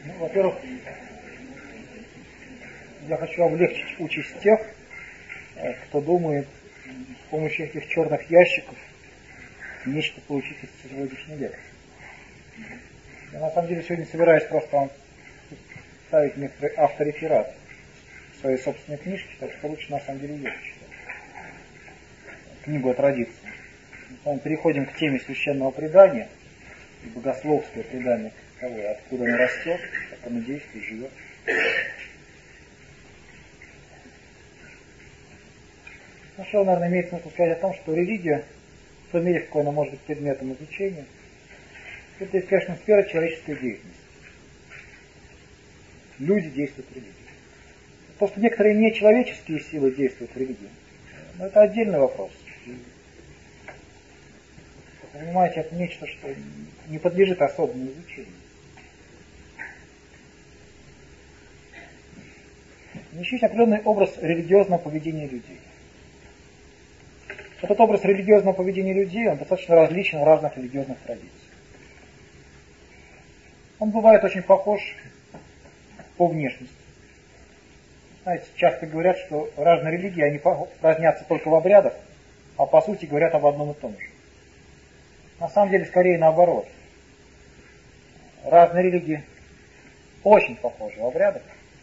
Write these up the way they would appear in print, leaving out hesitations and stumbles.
Ну, во-первых, я хочу облегчить участь тех, кто думает с помощью этих черных ящиков нечто получить из сегодняшней лекции. Я на самом деле сегодня собираюсь просто вам ставить некоторый автореферат в своей собственной книжке, так что лучше на самом деле ее почитать. Книгу о традиции. Мы переходим к теме священного предания и богословское предание, откуда оно растет, как оно действует, живет. Сначала, наверное, имеет смысл сказать о том, что религия, в той мере, в какой она может быть предметом изучения, это, конечно, сфера человеческой деятельности. Люди действуют в религии. То, что некоторые нечеловеческие силы действуют в религии, это отдельный вопрос. Понимаете, это нечто, что не подлежит особому изучению. Еще есть определенный образ религиозного поведения людей. Этот образ религиозного поведения людей, он достаточно различен в разных религиозных традициях. Он бывает очень похож по внешности. Знаете, часто говорят, что разные религии, они разнятся только в обрядах, а по сути говорят об одном и том же. На самом деле, скорее наоборот. Разные религии очень похожи в обрядах,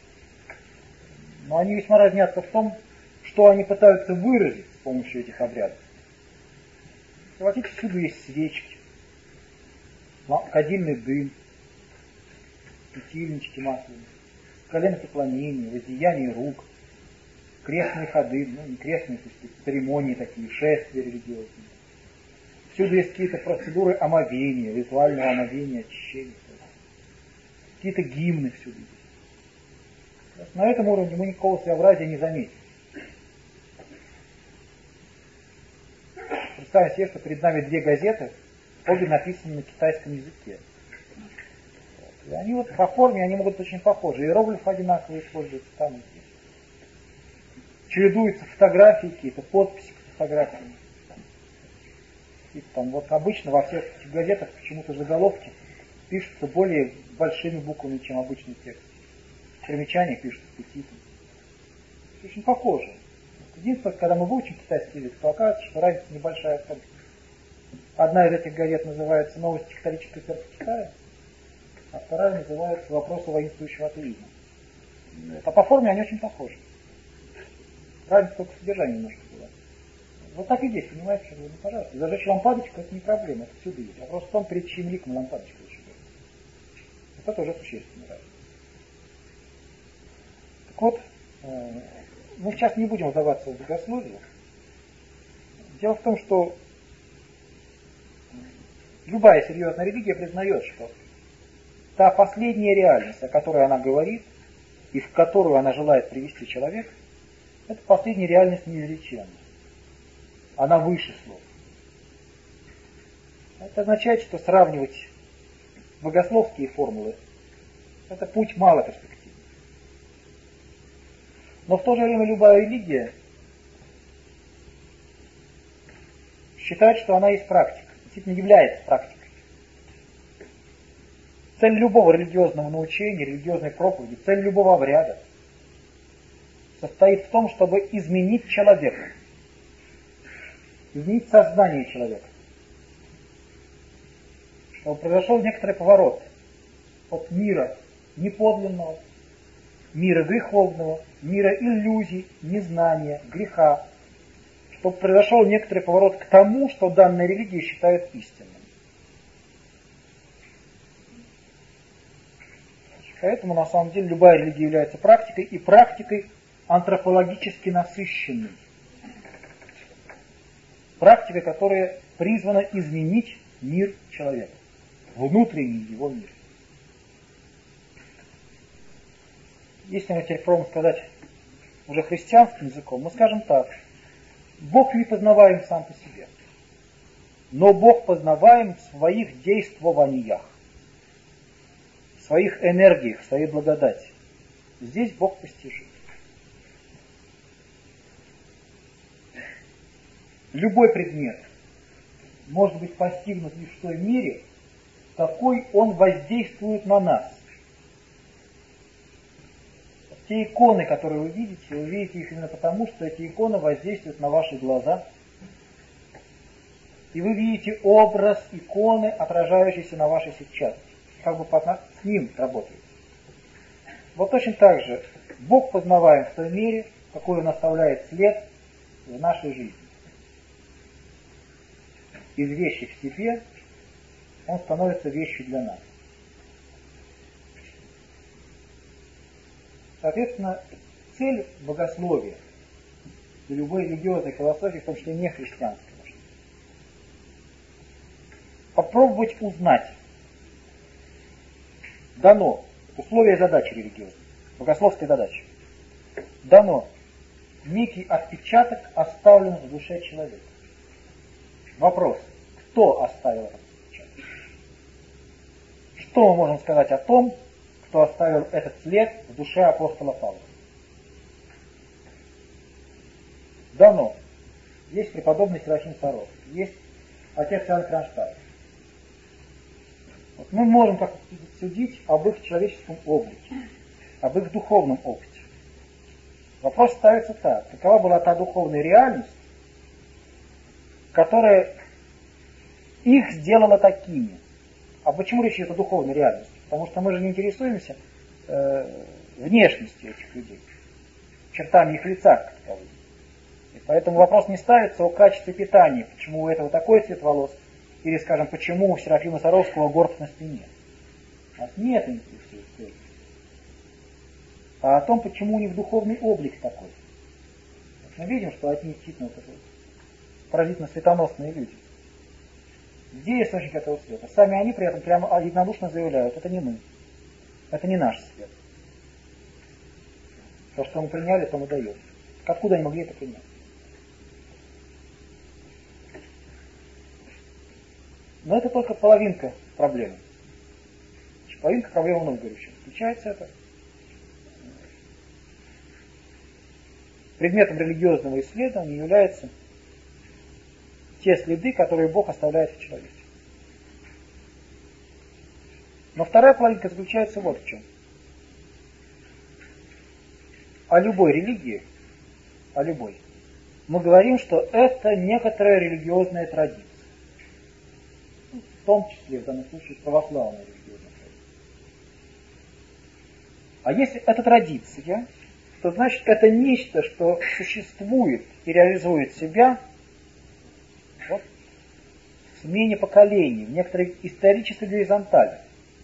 но они весьма разнятся в том, что они пытаются выразить с помощью этих обрядов. Хотите, всюду есть свечки, кадильный дым, светильнички масляные, коленопреклонения, воздеяние рук, крестные ходы, не крестные, то есть церемонии такие, шествия религиозные. Всюду есть какие-то процедуры омовения, ритуального омовения, очищения. Какие-то гимны всюду есть. На этом уровне мы никакого своеобразия не заметим. Представим себе, что перед нами две газеты, обе написаны на китайском языке. И они вот по форме, они могут быть очень похожи. Иероглифы одинаковые используются там и здесь. Чередуются фотографии, какие-то подписи к фотографиям. И там вот обычно во всех этих газетах почему-то заголовки пишутся более большими буквами, чем обычный текст. Примечания пишутся петитом. Очень похоже. Единственное, когда мы выучим китайский язык, то окажется, что разница небольшая абсолютно. Одна из этих газет называется «Новости католической церкви Китая», а вторая называется «Вопросы воинствующего атеизма». А по форме они очень похожи. Разница только в содержании немножко была. Вот так и здесь, понимаете, что ну, пожалуйста, зажечь лампадочку это не проблема, это всюду есть. Вопрос в том, перед чьим ликом лампадочка зажигается. Это уже существенная разница. Так вот, мы сейчас не будем вдаваться в богословие. Дело в том, что любая серьезная религия признает, что та последняя реальность, о которой она говорит, и в которую она желает привести человека, это последняя реальность неизреченная. Она выше слов. Это означает, что сравнивать богословские формулы – это путь мало перспективный. Но в то же время любая религия считает, что она есть практика, действительно является практикой. Цель любого религиозного научения, религиозной проповеди, цель любого обряда состоит в том, чтобы изменить человека, изменить сознание человека, чтобы произошел некоторый поворот от мира неподлинного, мира греховного, мира иллюзий, незнания, греха, чтобы произошел некоторый поворот к тому, что данная религия считает истинным. Поэтому на самом деле любая религия является практикой, и практикой антропологически насыщенной. Практика, которая призвана изменить мир человека, внутренний его мир. Если мы теперь пробуем сказать уже христианским языком, мы скажем так: Бог не познаваем сам по себе, но Бог познаваем в своих действованиях, в своих энергиях, в своей благодати. Здесь Бог постижим. Любой предмет может быть постигнут лишь в той мере, какой он воздействует на нас. те иконы, которые вы видите их именно потому, что эти иконы воздействуют на ваши глаза. И вы видите образ иконы, отражающийся на вашей сетчатке. Как бы с ним работаете. Вот точно так же Бог познаваем в той мере, какой Он оставляет след в нашей жизни. Из вещи в себе Он становится вещью для нас. Соответственно, цель богословия и любой религиозной философии, в том числе не христианской, попробовать узнать. Дано условия задачи религиозной, богословской задачи. Дано некий отпечаток, оставлен в душе человека. Вопрос: кто оставил этот отпечаток? Что мы можем сказать о том, кто оставил этот след в душе апостола Павла? Дано. Есть преподобный Серафим Саровский, есть отец Иоанн Кронштадт. Вот мы можем как-то судить об их человеческом облике, об их духовном опыте. Вопрос ставится так: какова была та духовная реальность, которая их сделала такими? А почему речь идет о духовной реальности? Потому что мы же не интересуемся внешностью этих людей, чертами их лица как таковых. И поэтому вопрос не ставится о качестве питания, почему у этого такой цвет волос, или, скажем, почему у Серафима Саровского горб на спине. Нас не это интересует. А о том, почему у них духовный облик такой. Мы видим, что одни действительно поразительно светоносные люди. Где источник этого света? Сами они при этом прямо единодушно заявляют: это не мы. Это не наш свет. То, что мы приняли, то мы даем. Откуда они могли это принять? Но это только половинка проблемы. Половинка проблемы много говорю. Включается это. Предметом религиозного исследования являются те следы, которые Бог оставляет в человеке. Но вторая половинка заключается вот в чем. О любой религии, мы говорим, что это некоторая религиозная традиция. В том числе, в данном случае, православная религиозная традиция. А если это традиция, то значит это нечто, что существует и реализует себя вот, в смене поколений, в некоторой исторической горизонтали.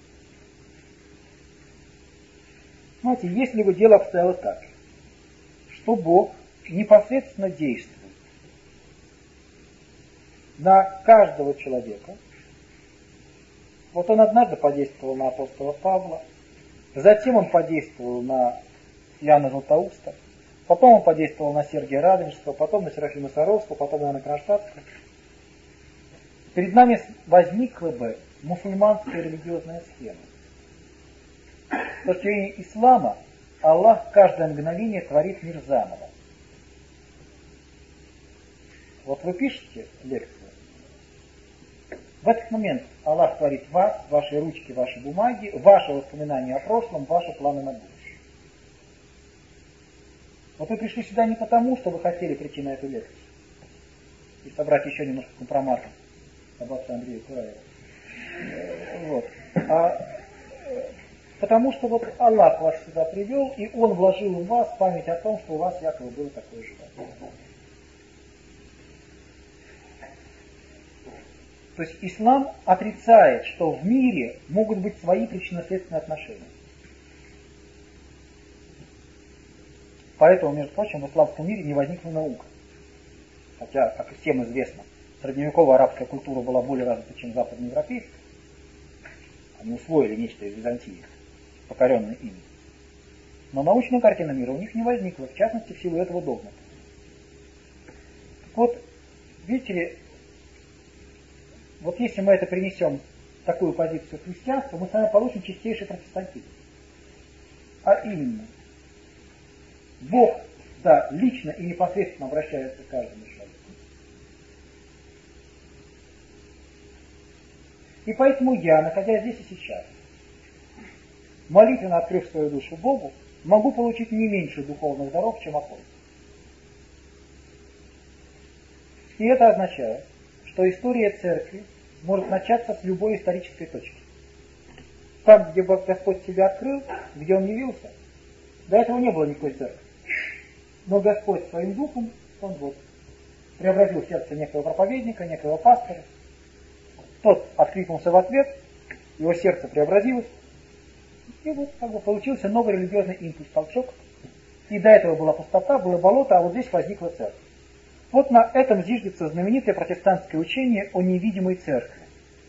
Знаете, если бы дело обстояло так, что Бог непосредственно действует на каждого человека. Вот он однажды подействовал на апостола Павла, затем он подействовал на Иоанна Златоуста, потом он подействовал на Сергия Радонежского, потом на Серафима Саровского, потом на Иоанна Кронштадтского. Перед нами возникла бы мусульманская религиозная схема. С точки зрения ислама Аллах каждое мгновение творит мир заново. Вот вы пишете лекцию, в этот момент Аллах творит вас, ваши ручки, ваши бумаги, ваши воспоминания о прошлом, ваши планы на будущее. Вот вы пришли сюда не потому, что вы хотели прийти на эту лекцию и собрать еще немножко компроматов об отце Андрея Кураева. Вот. А потому что вот Аллах вас сюда привел, и Он вложил в вас память о том, что у вас якобы было такое желание. То есть ислам отрицает, что в мире могут быть свои причинно-следственные отношения. Поэтому, между прочим, в исламском мире не возникла наука. Хотя, как и всем известно, средневековая арабская культура была более развита, чем западноевропейская. Они усвоили нечто из Византии, покоренное ими. Но научная картина мира у них не возникла, в частности, в силу этого догмата. Так вот, видите ли, вот если мы это принесем, такую позицию христианства, мы с вами получим чистейший протестантизм. А именно, Бог, да, лично и непосредственно обращается к каждому человеку. И поэтому я, находясь здесь и сейчас, молитвенно открыв свою душу Богу, могу получить не меньше духовных даров, чем апостол. И это означает, что история церкви может начаться с любой исторической точки. Там, где Господь себя открыл, где Он явился, до этого не было никакой церкви. Но Господь своим духом, Он вот преобразил сердце некого проповедника, некого пастора. Тот откликнулся в ответ, его сердце преобразилось, и вот как бы получился новый религиозный импульс, толчок. И до этого была пустота, было болото, а вот здесь возникла церковь. Вот на этом зиждется знаменитое протестантское учение о невидимой церкви.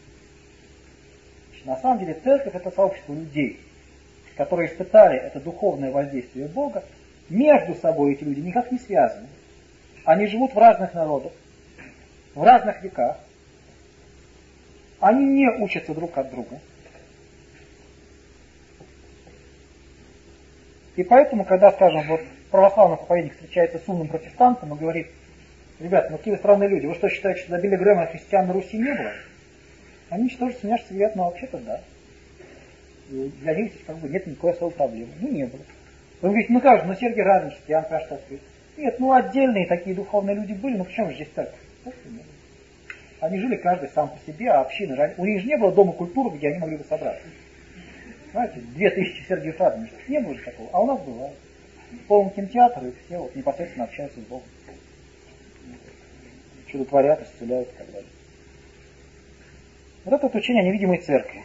На самом деле церковь — это сообщество людей, которые испытали это духовное воздействие Бога. Между собой эти люди никак не связаны. Они живут в разных народах, в разных веках. Они не учатся друг от друга. И поэтому, когда, скажем, вот православный проповедник встречается с умным протестантом и говорит: ребята, ну какие вы странные люди, вы что, считаете, что до Билли Грэма христиан на Руси не было? Они тоже смеешься, говорят: ну вообще-то да. И для них здесь как бы нет никакой особой проблемы. Ну не было. Он говорит: ну как же, ну Сергий Радонежский, Иоанн Кронштадтский. Нет, ну отдельные такие духовные люди были, ну почему же здесь церковь? Они жили каждый сам по себе, а общины, у них же не было дома культуры, где они могли бы собраться. Знаете, 2000 Сергиев Радонежских, не было же такого, а у нас бывает. Полный кинотеатр, и все вот непосредственно общаются с Богом. Чудотворят, исцеляют и так далее. Вот это вот учение о невидимой церкви.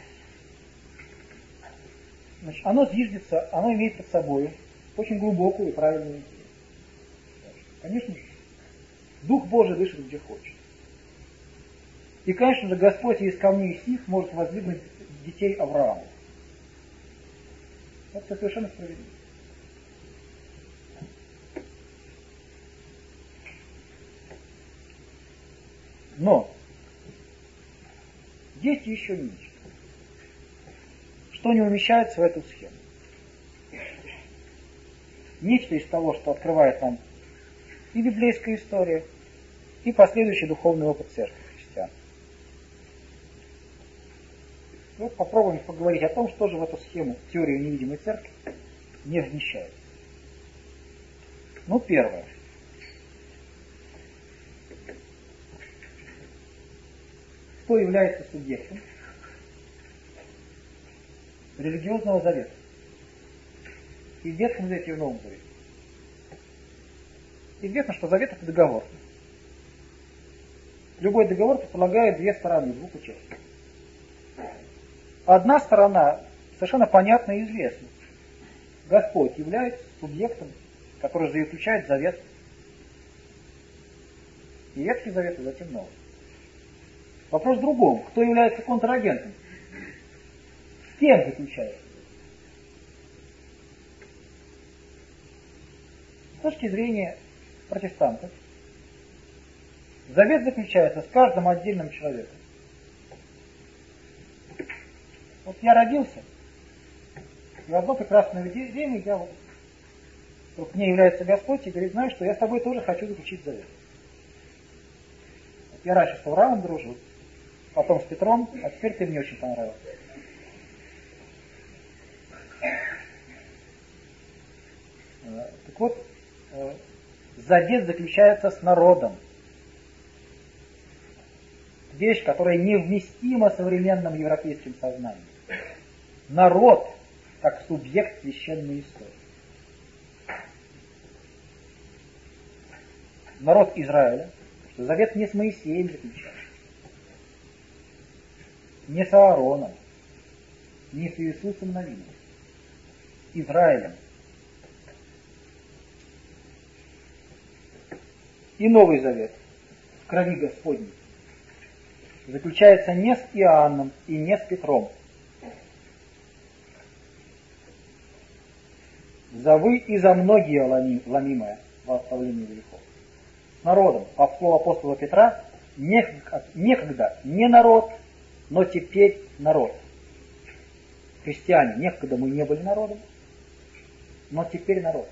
Значит, оно зиждется, оно имеет под собой очень глубокую и правильную идею. Конечно же, Дух Божий дышит где хочет. И, конечно же, Господь из камней сих может воздвигнуть детей Авраама. Это совершенно справедливо. Но есть еще нечто, что не умещается в эту схему. Нечто из того, что открывает нам и библейская история, и последующий духовный опыт церкви христиан. Вот попробуем поговорить о том, что же в эту схему, теорию невидимой церкви, не вмещается. Ну, первое. Кто является субъектом религиозного завета? И в Ветхом Завете, и в Новом Завете. Известно, что завет — это договор. Любой договор предполагает две стороны, двух участников. Одна сторона совершенно понятна и известна. Господь является субъектом, который заключает завет. И Ветхий Завет, и затем Новый. Вопрос в другом. Кто является контрагентом? С кем заключается? С точки зрения протестантов, завет заключается с каждым отдельным человеком. Вот я родился, и в одно прекрасное время я вот, вдруг мне является Господь и говорит: знаешь, что я с тобой тоже хочу заключить завет. Вот я раньше с Авраамом дружил, потом с Петром, а теперь ты мне очень понравился. Так вот, завет заключается с народом. Вещь, которая невместима современным европейским сознанием. Народ как субъект священной истории. Народ Израиля, что завет не с Моисеем заключается, не с Аароном, не с Иисусом Навином, Израилем. И Новый Завет в крови Господней заключается не с Иоанном и не с Петром. За вы и за многие ломимое во оставлении грехов. С народом, по слову апостола Петра, некогда не народ, но теперь народ. Христиане, некогда мы не были народом, но теперь народ.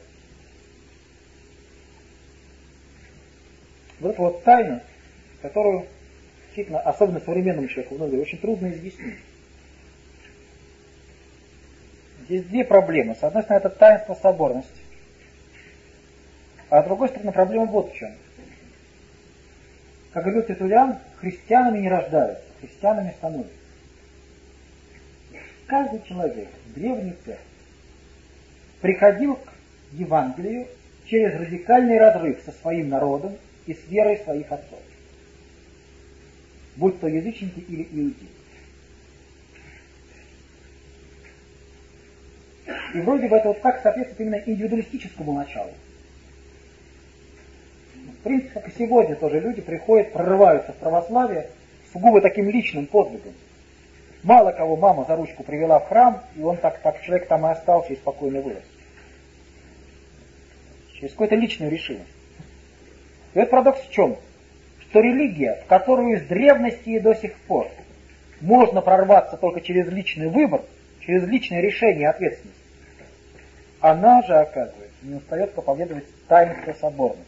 Вот эта вот тайна, которую действительно, особенно современному человеку, очень трудно изъяснить. Здесь две проблемы. С одной стороны, это таинство соборности. А с другой стороны, проблема вот в чем. Как говорил Тертуллиан, христианами не рождаются, христианами становятся. Каждый человек в древней церкви приходил к Евангелию через радикальный разрыв со своим народом и с верой своих отцов. Будь то язычники или иудеи. И вроде бы это вот так соответствует именно индивидуалистическому началу. В принципе, как и сегодня тоже люди приходят, прорываются в православие сугубо таким личным подвигом. Мало кого мама за ручку привела в храм, и он так человек там и остался и спокойно вырос. Через какую-то личную решимость. И этот парадокс в чем? Что религия, в которую из древности и до сих пор можно прорваться только через личный выбор, через личное решение и ответственность, она же, оказывается, не устает проповедовать таинство соборности.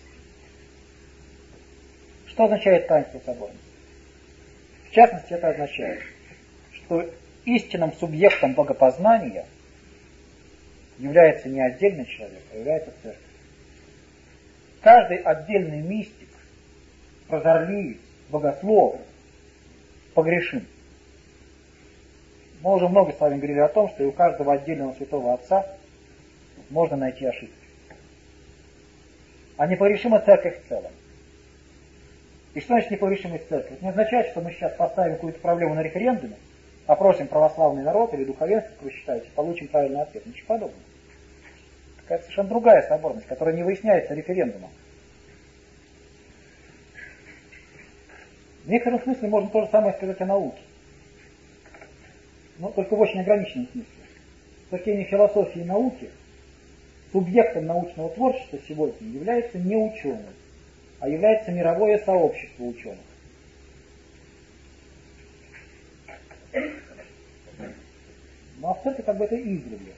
Что означает таинство соборности? В частности, это означает, что истинным субъектом богопознания является не отдельный человек, а является церковь. Каждый отдельный мистик, прозорливец, богослов погрешим. Мы уже много с вами говорили о том, что и у каждого отдельного святого отца можно найти ошибки. А непогрешима церковь в целом. И что значит непогрешимость церкви? Это не означает, что мы сейчас поставим какую-то проблему на референдуме, опросим православный народ или духовенство, как вы считаете, получим правильный ответ. Ничего подобного. Какая-то совершенно другая соборность, которая не выясняется референдумом. В некотором смысле можно то же самое сказать о науке. Но только в очень ограниченном смысле. С точки зрения философии и науки, субъектом научного творчества сегодня является не ученый, а является мировое сообщество ученых. Ну а в церкви как бы это издревле.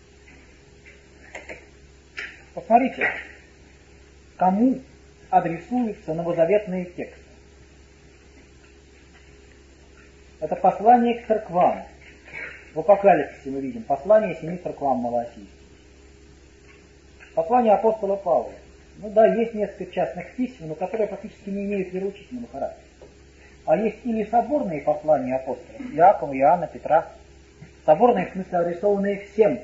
Посмотрите, кому адресуются новозаветные тексты. Это послание к церквам. В Апокалипсисе мы видим послание 7 церквам малоасийским. Послание апостола Павла. Ну да, есть несколько частных писем, но которые практически не имеют вероучительного характера. А есть или соборные послания апостолов, Иакова, Иоанна, Петра, соборные в смысле адресованные всем,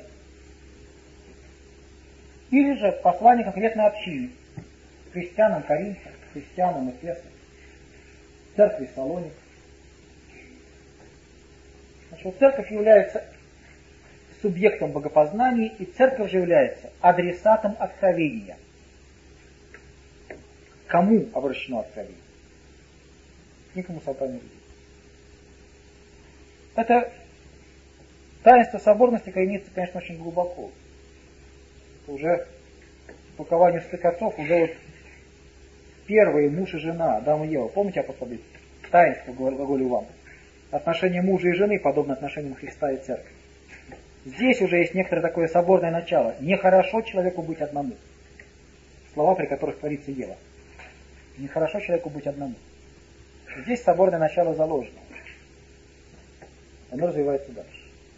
или же послания конкретной общине, христианам Коринфа, христианам Эфеса, церкви Салоник. Значит, церковь является субъектом богопознания, и церковь же является адресатом откровения. Кому обращено откровение? Никому собранию людей. Это таинство соборности коренится, конечно, очень глубоко. Это уже в толковании святых отцов уже вот первые муж и жена, Адам и Ева. Помните, апостол таинство глаголю вам? Отношения мужа и жены подобно отношениям Христа и Церкви. Здесь уже есть некоторое такое соборное начало. Нехорошо человеку быть одному. Слова, при которых творится Ева. Нехорошо человеку быть одному. Здесь соборное начало заложено. Оно развивается дальше.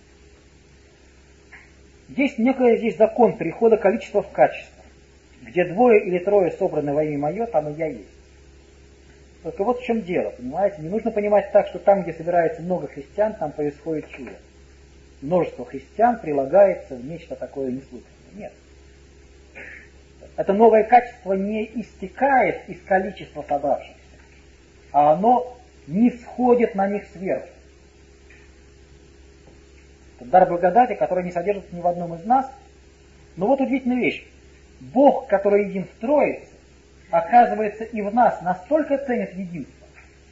Есть некий закон перехода количества в качество. Где двое или трое собраны во имя мое, там и я есть. Только вот в чем дело, понимаете? Не нужно понимать так, что там, где собирается много христиан, там происходит чудо. Множество христиан прилагается в нечто такое неслыханное. Нет. Это новое качество не истекает из количества собравшихся, а оно не сходит на них сверху. Это дар благодати, который не содержится ни в одном из нас. Но вот удивительная вещь. Бог, который един в Троице, оказывается и в нас настолько ценит единство,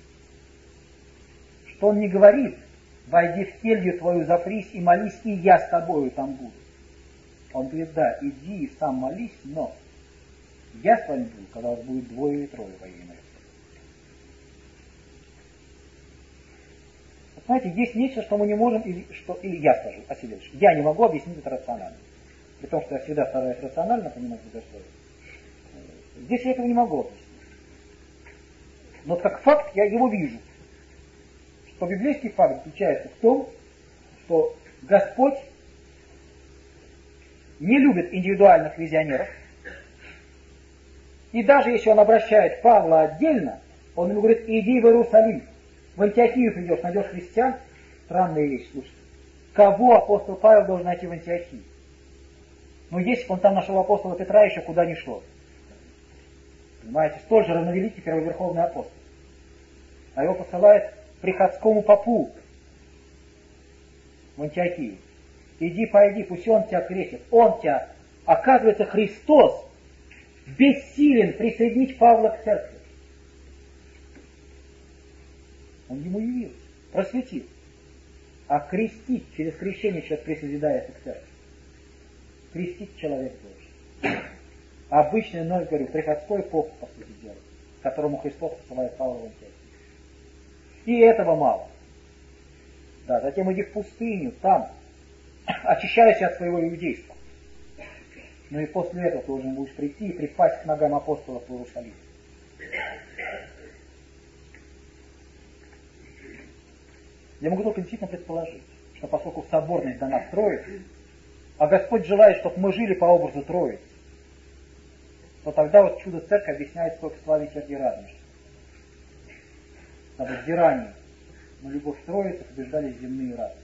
что Он не говорит: «Войди в келью твою, запрись и молись, и я с тобою там буду». Он говорит: да, иди и сам молись, но я с вами буду, когда вас будет двое или трое во имя мое. Вот знаете, есть нечто, что мы не можем, или я скажу о себе, я не могу объяснить это рационально. При том, что я всегда стараюсь рационально понимать богословие. Здесь я этого не могу объяснить. Но как факт я его вижу. Что библейский факт заключается в том, что Господь не любит индивидуальных визионеров. И даже если он обращает Павла отдельно, он ему говорит: иди в Иерусалим, в Антиохию придешь, найдешь христиан. Странная вещь, слушайте. Кого апостол Павел должен найти в Антиохии? Но если бы он там нашел апостола Петра, еще куда ни шло. Понимаете, столь же равновеликий первоверховный апостол. А его посылает приходскому попу в Антиохию. Иди, пойди, пусть он тебя крестит. Он тебя, оказывается, Христос бессилен присоединить Павла к церкви. Он ему явился, просветил. А крестить, через крещение человек присоединяется к церкви. Крестить человек должен. Обычный, но, говорю, приходской поп, по сути дела, которому Христос посылает Павла в Антиохию. И этого мало. Да, затем иди в пустыню, там очищайся от своего иудейства. Ну и после этого ты должен будешь прийти и припасть к ногам апостолов в Иерусалим. Я могу только действительно предположить, что поскольку соборность дана в Троице, а Господь желает, чтобы мы жили по образу Троицы, то тогда вот чудо церкви объясняется только славе Сергия Радонежского. На взирании на любовь Троицы побеждали земные радости.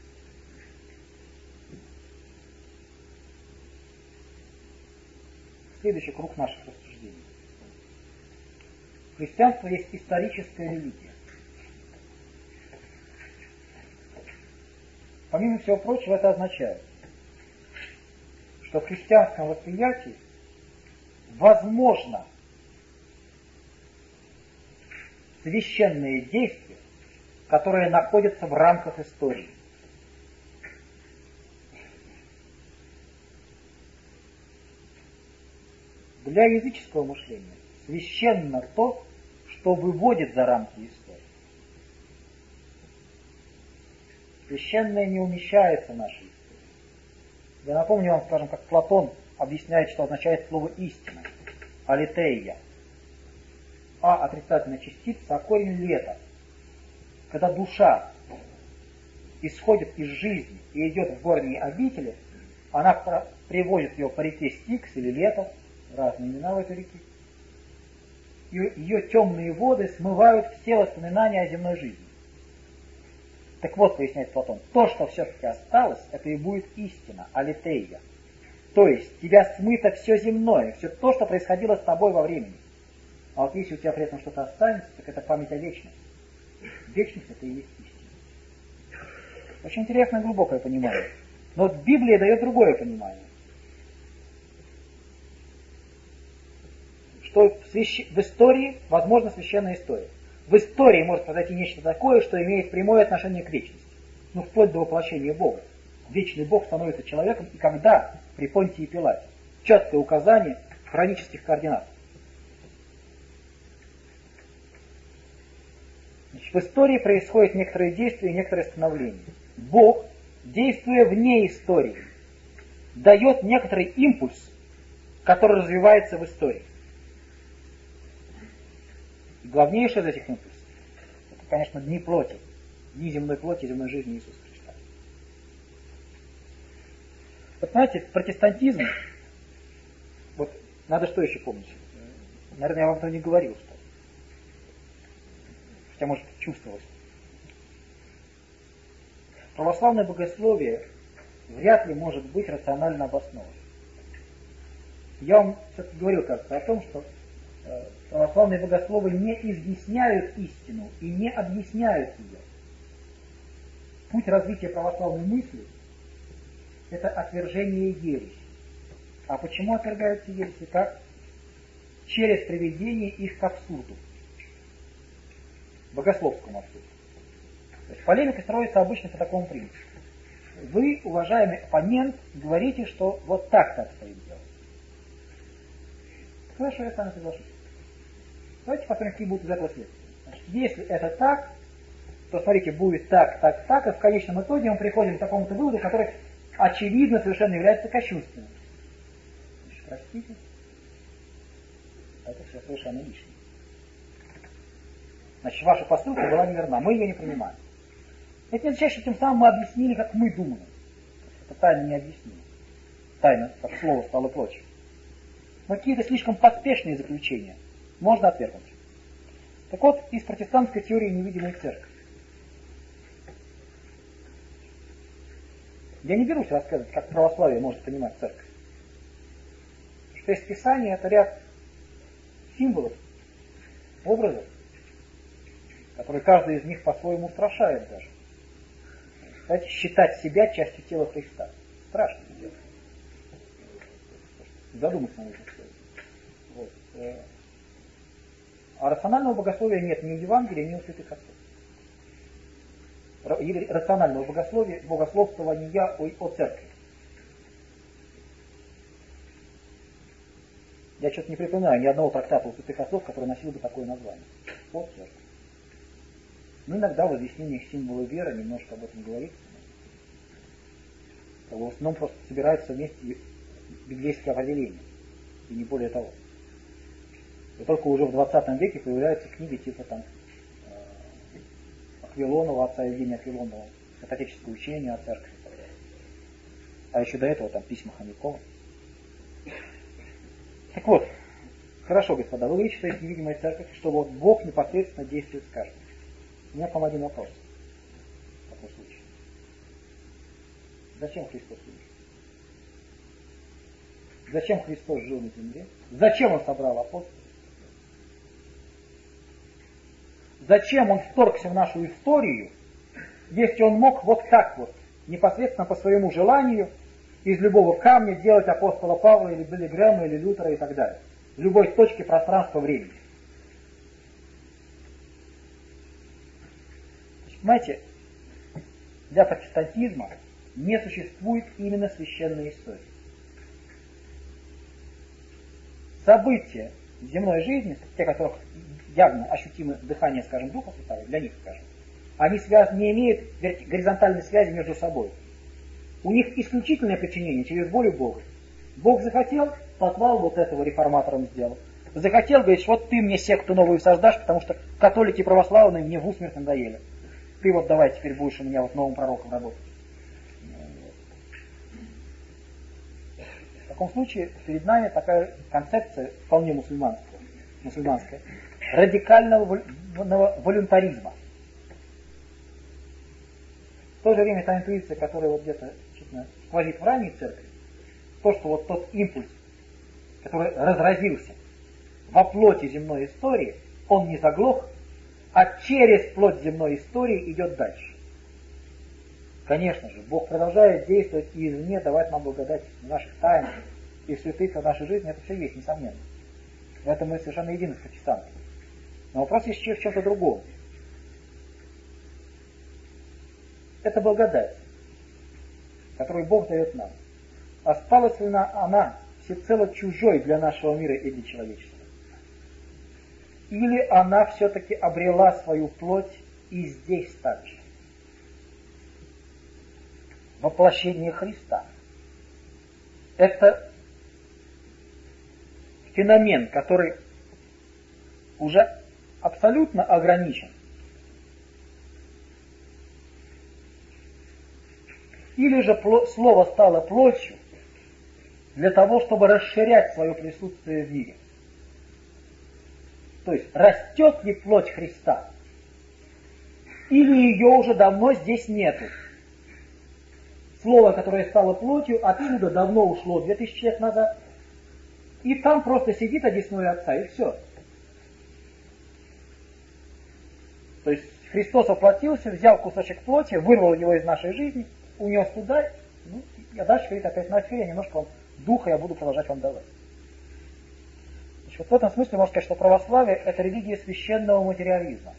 Следующий круг наших рассуждений. Христианство есть историческая религия. Помимо всего прочего, это означает, что в христианском восприятии возможно священные действия, которые находятся в рамках истории. Для языческого мышления священно то, что выводит за рамки истории. Священное не умещается в нашей истории. Я напомню вам, скажем, как Платон объясняет, что означает слово «истина», алитеия. А — отрицательная частица, а корень — лето. Когда душа исходит из жизни и идет в горние обители, она приводит ее по реке Стикс или лето, разные имена в этой реке, и ее темные воды смывают все воспоминания о земной жизни. Так вот, поясняет Платон, то, что все-таки осталось, это и будет истина, алитеия. То есть, тебя смыто все земное, все то, что происходило с тобой во времени. А вот если у тебя при этом что-то останется, так это память о вечности. Вечность — это и есть истина. Очень интересное, глубокое понимание. Но вот Библия дает другое понимание. Что в истории возможна священная история. В истории может произойти нечто такое, что имеет прямое отношение к вечности. Ну, вплоть до воплощения Бога. Вечный Бог становится человеком, и когда при Понтии Пилате. Четкое указание хронических координат. Значит, в истории происходят некоторые действия и некоторые становления. Бог, действуя вне истории, дает некоторый импульс, который развивается в истории. И главнейший из этих импульсов — это, конечно, дни плоти, дни земной плоти, земной жизни Иисуса Христа. Вот знаете, протестантизм, вот надо что еще помнить? Наверное, я вам этого не говорил, что. Хотя, может, чувствовалось. Православное богословие вряд ли может быть рационально обосновано. Я вам все-таки говорил, кажется, о том, что православные богословы не изъясняют истину и не объясняют ее. Путь развития православной мысли — это отвержение ереси. А почему отвергаются ереси? Как? Через приведение их к абсурду. Богословскому абсурду. То есть полемика строится обычно по такому принципу. Вы, уважаемый оппонент, говорите, что вот так-то обстоит дело. Хорошо, я с вами соглашусь. Давайте посмотрим, какие будут из этого следствия. Значит, если это так, то, смотрите, будет так, так, так, и в конечном итоге мы приходим к такому-то выводу, который, очевидно, совершенно является кощунственным. Значит, простите, это все совершенно лишнее. Значит, ваша посылка была неверна, мы ее не принимаем. Это не означает, что тем самым мы объяснили, как мы думаем. Это правильно не объяснили. тайна, как слово стало плотью. Но какие-то слишком поспешные заключения можно отвергнуть. Так вот, из протестантской теории невидимой церкви. Я не берусь рассказывать, как православие может понимать церковь. Потому что есть Писание, это ряд символов, образов, которые каждый из них по-своему устрашает даже. Знаете, считать себя частью тела Христа. Страшно дело. Задуматься нужно. Вот. А рационального богословия нет ни у Евангелия, ни у святых отцов. Рационального богословствования о церкви. Я что-то не припоминаю ни одного трактата у святых отцов, который носил бы такое название. О церкви. Ну, иногда в разъяснениях символа веры немножко об этом говорится. В основном просто собираются вместе библейское определение. И не более того. И только уже в 20 веке появляются книги типа там Аквилонова, отца Евгения Аквилонова, католическое учение о церкви. А еще до этого там письма Хомякова. Так вот, хорошо, господа, вы говорите, что есть невидимая церковь, что вот Бог непосредственно действует с каждым. У меня к вам один вопрос. В таком случае. Зачем Христос умер? Зачем Христос жил на земле? Зачем Он собрал апостолов? Зачем Он вторгся в нашу историю, если Он мог вот так вот, непосредственно по своему желанию, из любого камня делать апостола Павла, или Билли Грэма, или Лютера и так далее. В любой точке пространства-времени. Понимаете, для протестантизма не существует именно священной истории. События земной жизни, те, которых явно ощутимо дыхание, скажем, Духа Святого, для них, скажем, они не имеют горизонтальной связи между собой. У них исключительное подчинение через волю Бога. Бог захотел, послал вот этого реформатором сделал. Захотел, говорит, вот ты мне секту новую создашь, потому что католики православные мне в усмерть надоели. Ты вот давай теперь будешь у меня вот новым пророком работать. В таком случае перед нами такая концепция вполне мусульманская, радикального волюнтаризма. В то же время та интуиция, которая вот где-то сквозит в ранней церкви, то, что вот тот импульс, который разразился во плоти земной истории, он не заглох, а через плоть земной истории идет дальше. Конечно же, Бог продолжает действовать и извне, давать нам благодать в наших тайнах и в святых в нашей жизни, это все есть, несомненно. В этом мы совершенно едины с протестантами. Но вопрос еще в чем-то другом. Это благодать, которую Бог дает нам. Осталась ли она всецело чужой для нашего мира и для человечества? Или она все-таки обрела свою плоть и здесь также? Воплощение Христа. Это феномен, который уже абсолютно ограничен. Или же Слово стало плотью для того, чтобы расширять свое присутствие в мире. То есть, растет ли плоть Христа? Или ее уже давно здесь нету? Слово, которое стало плотью, отсюда давно ушло 2000 лет назад. И там просто сидит одесную Отца, и все. То есть, Христос воплотился, взял кусочек плоти, вырвал его из нашей жизни, унес туда, а дальше говорит опять, ну а теперь я немножко вам духа я буду продолжать вам давать. Значит, вот в этом смысле можно сказать, что православие — это религия священного материализма.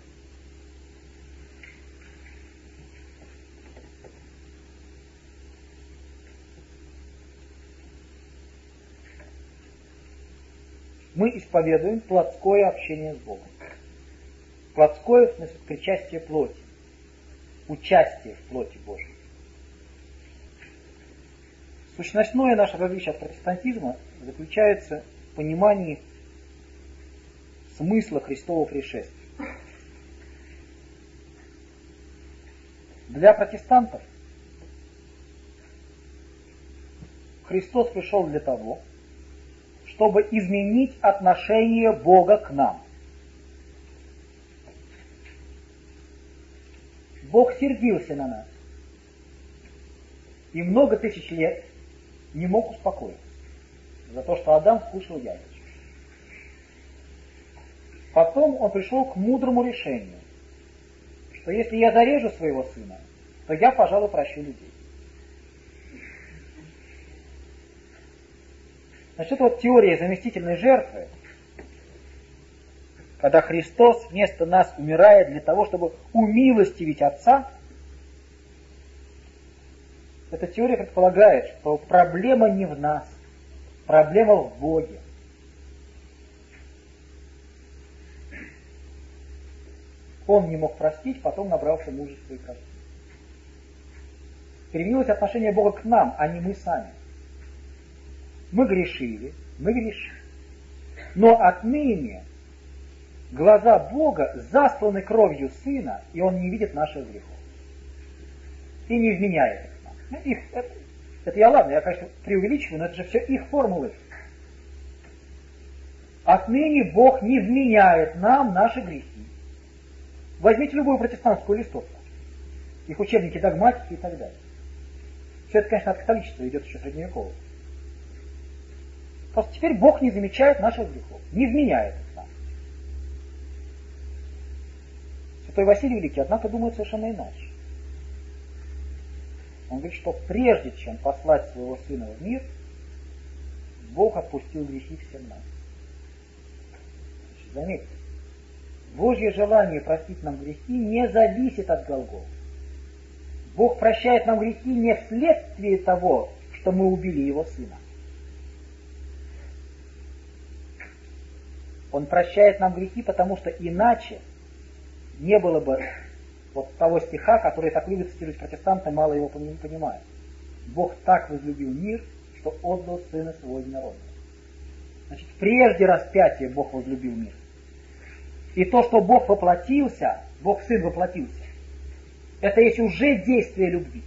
Мы исповедуем плотское общение с Богом. Плотское, в смысле, причастие плоти. Участие в плоти Божьей. Сущностное наше различие от протестантизма заключается в понимании смысла Христового пришествия. Для протестантов Христос пришел для того, чтобы изменить отношение Бога к нам. Бог сердился на нас и много тысяч лет не мог успокоиться за то, что Адам вкушал яблочко. Потом он пришел к мудрому решению, что если я зарежу своего сына, то я, пожалуй, прощу людей. Значит, это вот теория заместительной жертвы, когда Христос вместо нас умирает для того, чтобы умилостивить Отца. Эта теория предполагает, что проблема не в нас, проблема в Боге. Он не мог простить, потом набрался мужества и простил. Переменилось отношение Бога к нам, а не мы сами. Мы грешили. Но отныне глаза Бога засланы кровью Сына, и Он не видит наших грехов. И не вменяет их нам. Это я ладно, я, конечно, преувеличиваю, но это же все их формулы. Отныне Бог не вменяет нам наши грехи. Возьмите любую протестантскую листовку, их учебники догматики и так далее. Все это, конечно, от католичества идет еще средневекового. Просто теперь Бог не замечает наших грехов, не вменяет их нам. Святой Василий Великий, однако, думает совершенно иначе. Он говорит, что прежде чем послать своего Сына в мир, Бог отпустил грехи всем нам. Значит, заметьте, Божье желание простить нам грехи не зависит от Голгофы. Бог прощает нам грехи не вследствие того, что мы убили Его Сына. Он прощает нам грехи, потому что иначе не было бы вот того стиха, который так любят цитировать протестанты, мало его понимают. Бог так возлюбил мир, что отдал Сына Своего единородного. Значит, прежде распятия Бог возлюбил мир. И то, что Бог воплотился, Бог Сын воплотился, это есть уже действие любви.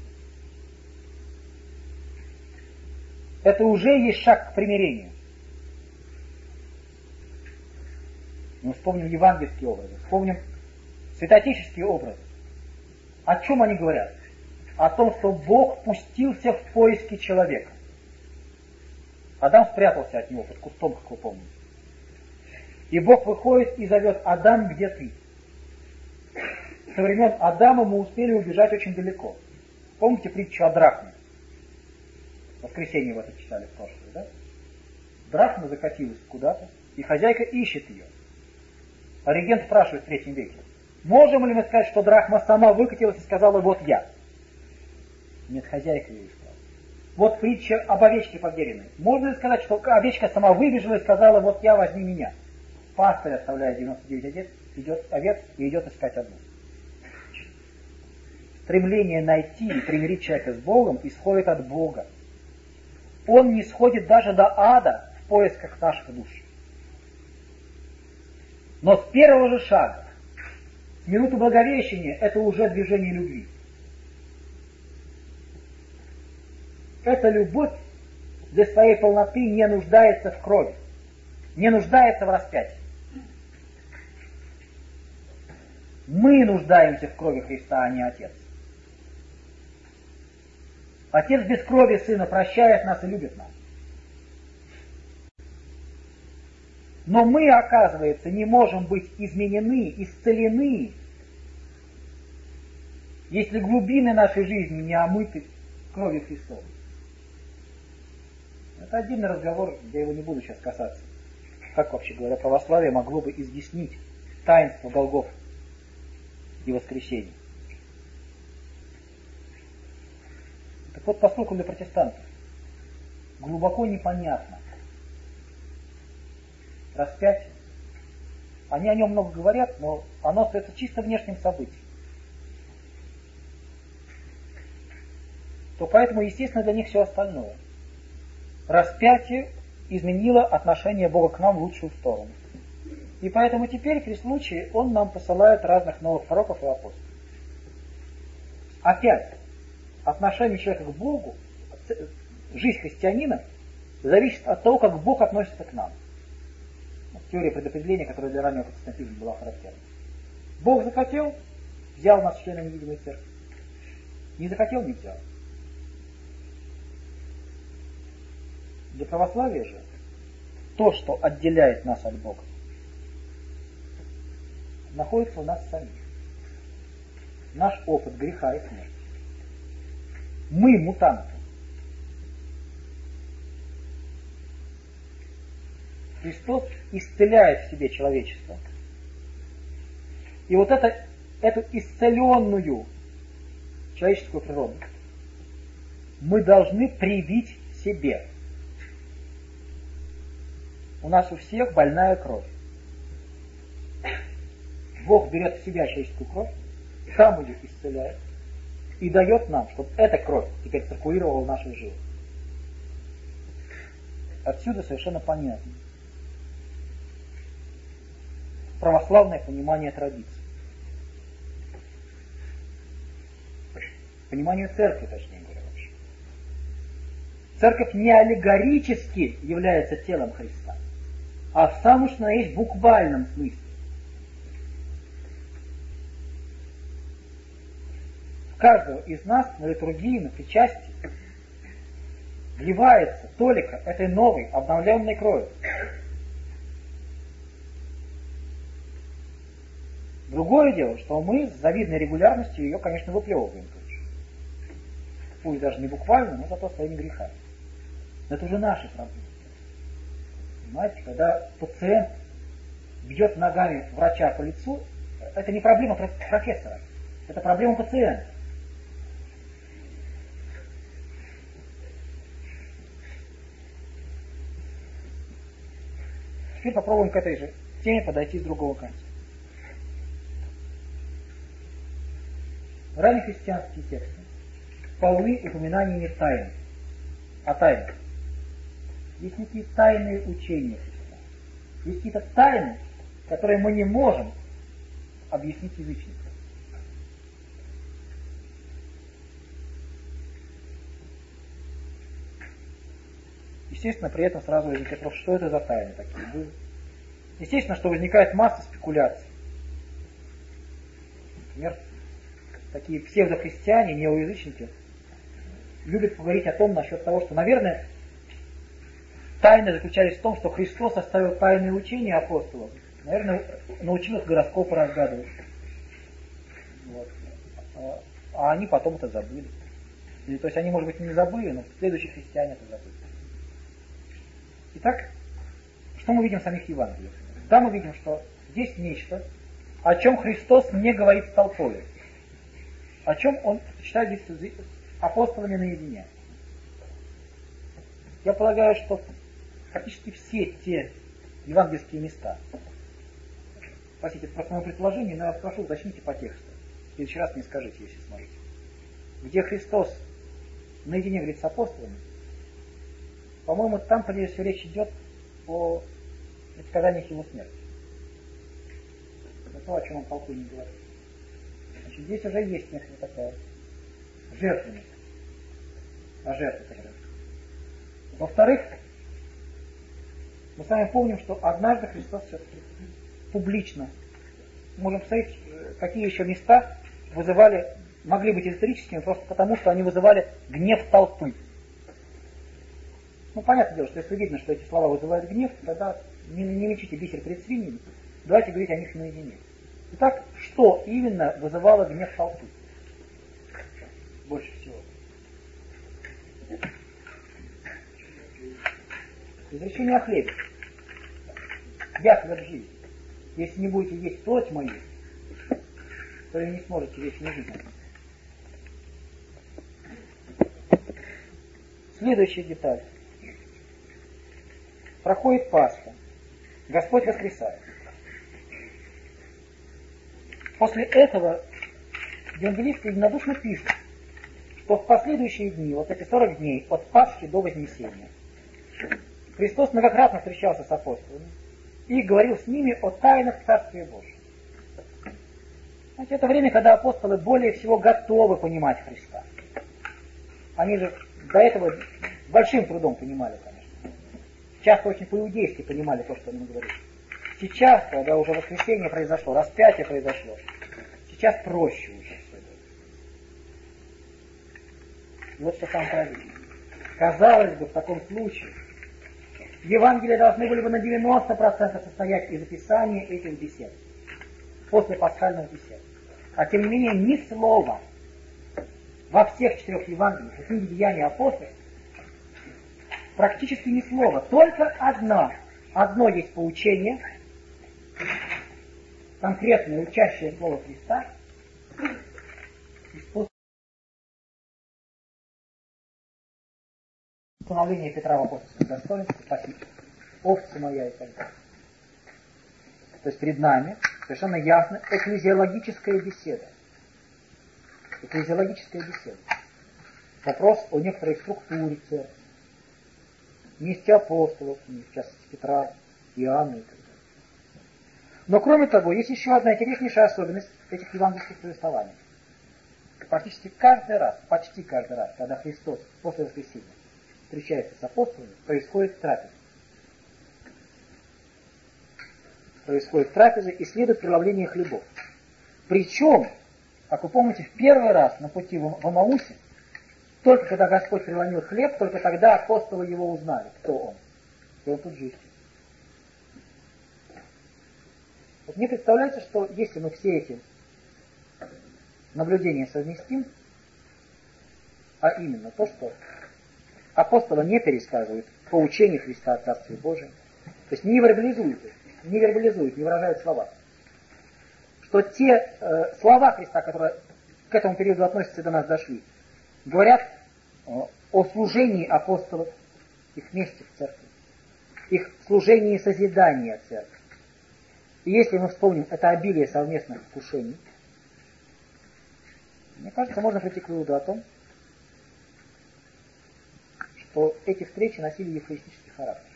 Это уже есть шаг к примирению. Мы вспомним евангельские образы, вспомним святоотеческие образы. О чем они говорят? О том, что Бог пустился в поиски человека. Адам спрятался от него под кустом, как вы помните. И Бог выходит и зовет: Адам, где ты? Со времен Адама мы успели убежать очень далеко. Помните притчу о драхме? В воскресенье вы это читали в прошлое, да? Драхма закатилась куда-то, и хозяйка ищет ее. А регент спрашивает в 3 веке: можем ли мы сказать, что драхма сама выкатилась и сказала: вот я? Нет, хозяйка ее искала. Вот притча об овечке потерянной. Можно ли сказать, что овечка сама выбежала и сказала: вот я, возьми меня? Пастырь, оставляя 99 овец, и идет искать одну. Стремление найти и примирить человека с Богом исходит от Бога. Он не сходит даже до ада в поисках наших душ. Но с первого же шага, с минуты Благовещения, это уже движение любви. Эта любовь для своей полноты не нуждается в крови, не нуждается в распятии. Мы нуждаемся в крови Христа, а не Отец. Отец без крови Сына прощает нас и любит нас. Но мы, оказывается, не можем быть изменены, исцелены, если глубины нашей жизни не омыты кровью Христовой. Это отдельный разговор, я его не буду сейчас касаться. Как, вообще говоря, православие могло бы изъяснить таинство Голгофы и воскресения? Так вот, поскольку для протестантов глубоко непонятно распятие, они о нем много говорят, но оно остается чисто внешним событием, то поэтому, естественно, для них все остальное. Распятие изменило отношение Бога к нам в лучшую сторону. И поэтому теперь, при случае, Он нам посылает разных новых пророков и апостолов. Опять, отношение человека к Богу, жизнь христианина зависит от того, как Бог относится к нам. Вот теория предопределения, которая для раннего протестантизма была характерна. Бог захотел, взял нас членами невидимой церкви. Не захотел, не взял. Для православия же то, что отделяет нас от Бога, находится в нас самих. Наш опыт греха и смерти. Мы мутанты. Христос исцеляет в себе человечество. И вот эту исцеленную человеческую природу мы должны привить себе. У нас у всех больная кровь. Бог берет в себя человеческую кровь, сам ее исцеляет и дает нам, чтобы эта кровь теперь циркулировала в наших жилах. Отсюда совершенно понятно православное понимание традиций. Понимание церкви, точнее говоря, вообще. Церковь не аллегорически является телом Христа, а в самом что есть буквальном смысле. В каждого из нас на литургии, на причастии вливается толика этой новой, обновленной крови. Другое дело, что мы с завидной регулярностью ее, конечно, выплевываем. Пусть даже не буквально, но зато своими грехами. Но это уже наши проблемы. Понимаете, когда пациент бьет ногами врача по лицу, это не проблема профессора, это проблема пациента. Теперь попробуем к этой же теме подойти с другого конца. Раннехристианские тексты полны упоминаниями тайн, о тайнах. Есть некие тайные учения Христа. Есть какие-то тайны, которые мы не можем объяснить язычникам. Естественно, при этом сразу возникает вопрос, что это за тайны такие. Естественно, что возникает масса спекуляций. Например, такие псевдохристиане, неоязычники, любят поговорить о том насчет того, что, наверное, тайны заключались в том, что Христос оставил тайные учения апостолов. Наверное, научил их гороскопы разгадывать. Вот. А они потом это забыли. Или, то есть они, может быть, не забыли, но следующие христиане это забыли. Итак, что мы видим в самих Евангелиях? Да, мы видим, что здесь нечто, о чем Христос не говорит с толпой. О чем он читает здесь с апостолами наедине. Я полагаю, что практически все те евангельские места, простите, это просто мое предположение, но я прошу, уточните по тексту. В следующий раз мне скажите, если сможете. Где Христос наедине говорит с апостолами, по-моему, там, прежде всего, речь идет о предсказаниях его смерти. Это то, о чем он толпу не говорит. Значит, здесь уже есть некая такая жертвенность. О жертве тогда. Во-вторых, мы с вами помним, что однажды Христос все-таки публично, можем посмотреть, какие еще места могли быть историческими, просто потому, что они вызывали гнев толпы. Ну, понятное дело, что если видно, что эти слова вызывают гнев, тогда не мечите бисер перед свиньями, давайте говорить о них наедине. Итак, что именно вызывало гнев толпы? Больше всего. Изречение о хлебе. Я хлеб жизни. Если не будете есть плоть мою, то вы не сможете вечную жизнь. Следующая деталь. Проходит Пасха. Господь воскресает. После этого евангелисты единодушно пишут, что в последующие дни, вот эти 40 дней, от Пасхи до Вознесения, Христос многократно встречался с апостолами и говорил с ними о тайнах Царствия Божьего. Знаете, это время, когда апостолы более всего готовы понимать Христа. Они же до этого С большим трудом понимали, конечно. Часто очень по-иудейски понимали то, что он им говорит. Сейчас, когда уже воскресенье произошло, распятие произошло, сейчас проще уже все было. И вот что самое поразительное. Казалось бы, в таком случае Евангелия должны были бы на 90% состоять из описания этих бесед, после пасхальных бесед. А тем не менее, ни слова во всех 4 Евангелиях, в книге Деяний апостолов, практически ни слова, только одно есть поучение, конкретное учащее слово Христа, и способ установления Петра в апостольском достоинстве, спасителя, овца моя и так далее. То есть перед нами совершенно ясно экклезиологическая беседа. Экклезиологическая беседа. Вопрос о некоторой структуре церкви. Месте апостолов, в частности Петра, Иоанна и так далее. Но кроме того, есть еще одна интереснейшая особенность этих евангельских повествований. Практически каждый раз, почти каждый раз, когда Христос после воскресения встречается с апостолами, происходит трапеза. Происходит трапеза и следует преломление хлебов. Причем, как вы помните, в первый раз на пути в Эммаусе, только когда Господь преломил хлеб, только тогда апостолы его узнали, кто он. И он тут же исчез. Вот мне представляется, что если мы все эти наблюдения совместим, а именно то, что апостолы не пересказывают поучение Христа о Царстве Божьем, то есть не вербализуют, не выражают слова, что те слова Христа, которые к этому периоду относятся и до нас дошли, говорят о служении апостолов, их месте в церкви, их служении созидания церкви. И если мы вспомним это обилие совместных вкушений, мне кажется, можно прийти к выводу о том, что эти встречи носили евхаристический характер.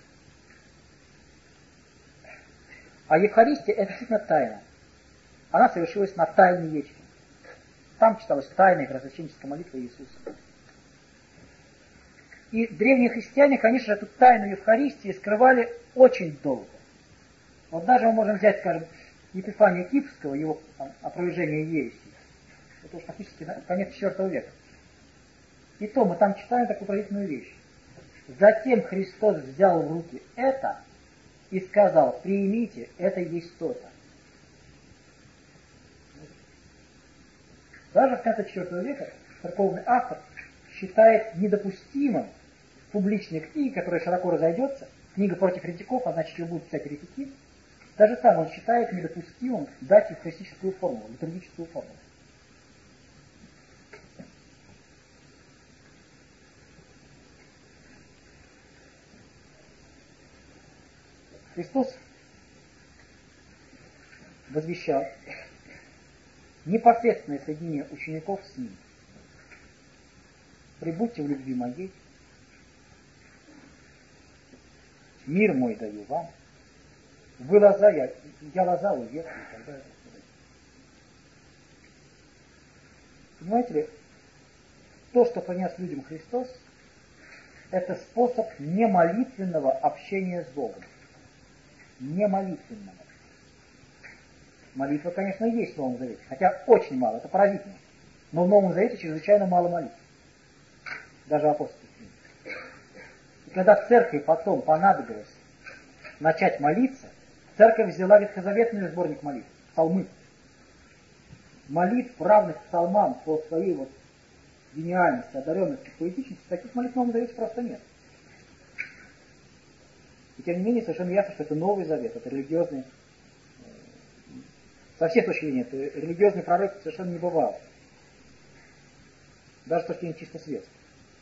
А Евхаристия — это действительно тайна. Она совершилась на Тайной вечере. Там читалась тайная первосвященническая молитва Иисуса. И древние христиане, конечно, эту тайну Евхаристии скрывали очень долго. Вот даже мы можем взять, скажем, Епифания Кипрского, его опровержение ереси. Это уж фактически конец IV века. И то мы там читаем такую поразительную вещь. Затем Христос взял в руки это и сказал: примите, это есть то-то. Даже в конце IV века церковный автор считает недопустимым в публичной книге, которая широко разойдется, книга против еретиков, а значит, ее будут писать еретики, даже там он считает недопустимым дать евхаристическую формулу, литургическую формулу. Христос возвещал непосредственное соединение учеников с Ним. Прибудьте в любви моей, мир мой даю вам, вы лоза, я лоза, вы ветви, и так далее. Понимаете ли, то, что понес людям Христос, это способ немолитвенного общения с Богом. Немолитвенного. Молитва, конечно, и есть в Новом Завете, хотя очень мало, это поразительно. Но в Новом Завете чрезвычайно мало молитв. Даже апостольских книг. И когда церкви потом понадобилось начать молиться, церковь взяла ветхозаветный сборник молитв, псалмы. Молитв, равных псалмам по своей вот гениальности, одаренности, поэтичности, таких молитв в Новом Завете просто нет. И тем не менее совершенно ясно, что это Новый Завет, это религиозный, со всех точек зрения, это религиозный прорыв совершенно не бывало. Даже с точки зрения чисто светской.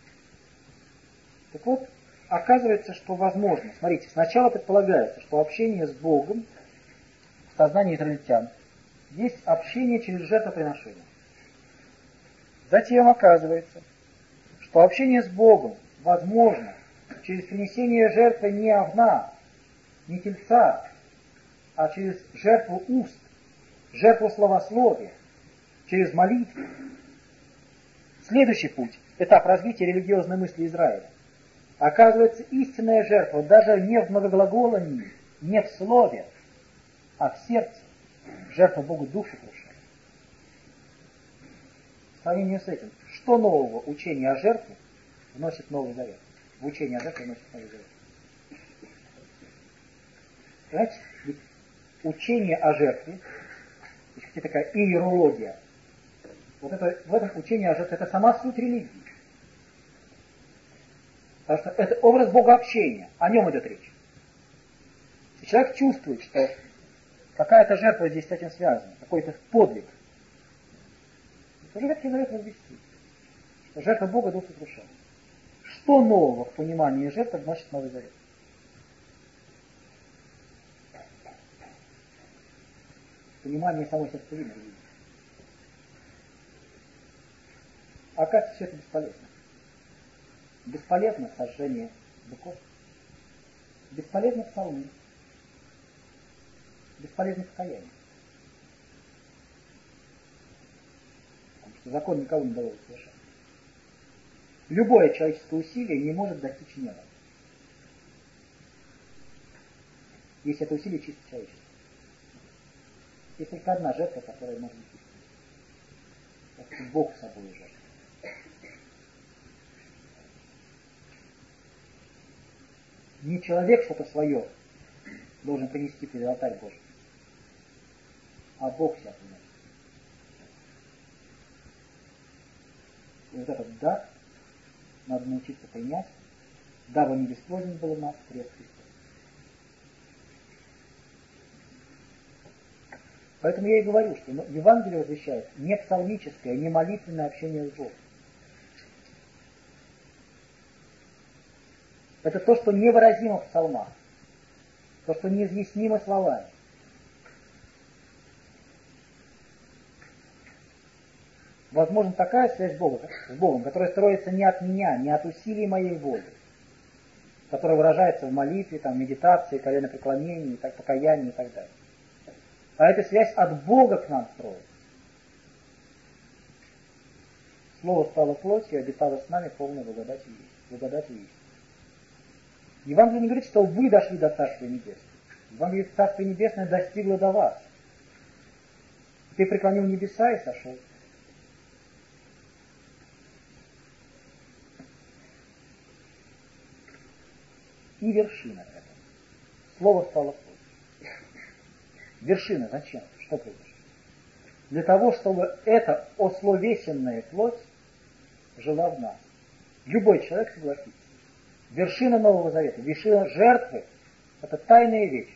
Так вот, оказывается, что возможно. Смотрите, сначала предполагается, что общение с Богом в сознании израильтян есть общение через жертвоприношение. Затем оказывается, что общение с Богом возможно через принесение жертвы не овна, не тельца, а через жертву уст, жертву словословия, через молитву. Следующий путь, этап развития религиозной мысли Израиля, Оказывается, истинная жертва даже не в многоглаголании, не в слове, а в сердце. Жертва Богу душу крушает. В сравнении с этим, что нового учение о жертве вносит Новый Завет? В учение о жертве вносит Новый Завет. Понимаете? Ведь учение о жертве, есть такая иерология, вот это, в этом учении о жертве, это сама суть религии. Потому что это образ богообщения, о нем идет речь. И человек чувствует, что какая-то жертва здесь с этим связана, какой-то подвиг. Уже Ветхий Завет возвестит, что жертва Бога душу сокрушает. Что нового в понимании жертвы вносит Новый Завет? Понимание самой сердцевины религии. Оказывается, все это бесполезно. Бесполезно сожжение быков. Бесполезно псалмы. Бесполезно покаяние. Потому что закон никого не дает совершать. Любое человеческое усилие не может достичь неба. Если это усилие чисто человеческое. Есть только одна жертва, которая может быть истинной. Это Бог собой жертва. Не человек что-то свое должен принести перед алтарь Божий, а Бог себя приносит. И вот этот дар надо научиться принять, дабы не бесплоден был у нас крест Христос. Поэтому я и говорю, что Евангелие возвещает не псалмическое, не молитвенное общение с Богом. Это то, что невыразимо в псалмах, то, что неизъяснимо словами. Возможно, такая связь с Богом, которая строится не от меня, не от усилий моей воли, которая выражается в молитве, там, медитации, коленопреклонении, покаянии и так далее. А эта связь от Бога к нам строится. Слово стало плотью и обитало с нами полной благодати и истины. Евангелие не говорит, что вы дошли до Царствия Небесного. Евангелие говорит, Царствие Небесное достигло до вас. Ты преклонил небеса и сошел. И вершина этого. Слово стало плотью. Вершина зачем? Что произошло? Для того, чтобы эта ословесенная плоть жила в нас. Любой человек согласится. Вершина Нового Завета, вершина жертвы – это тайная вещь.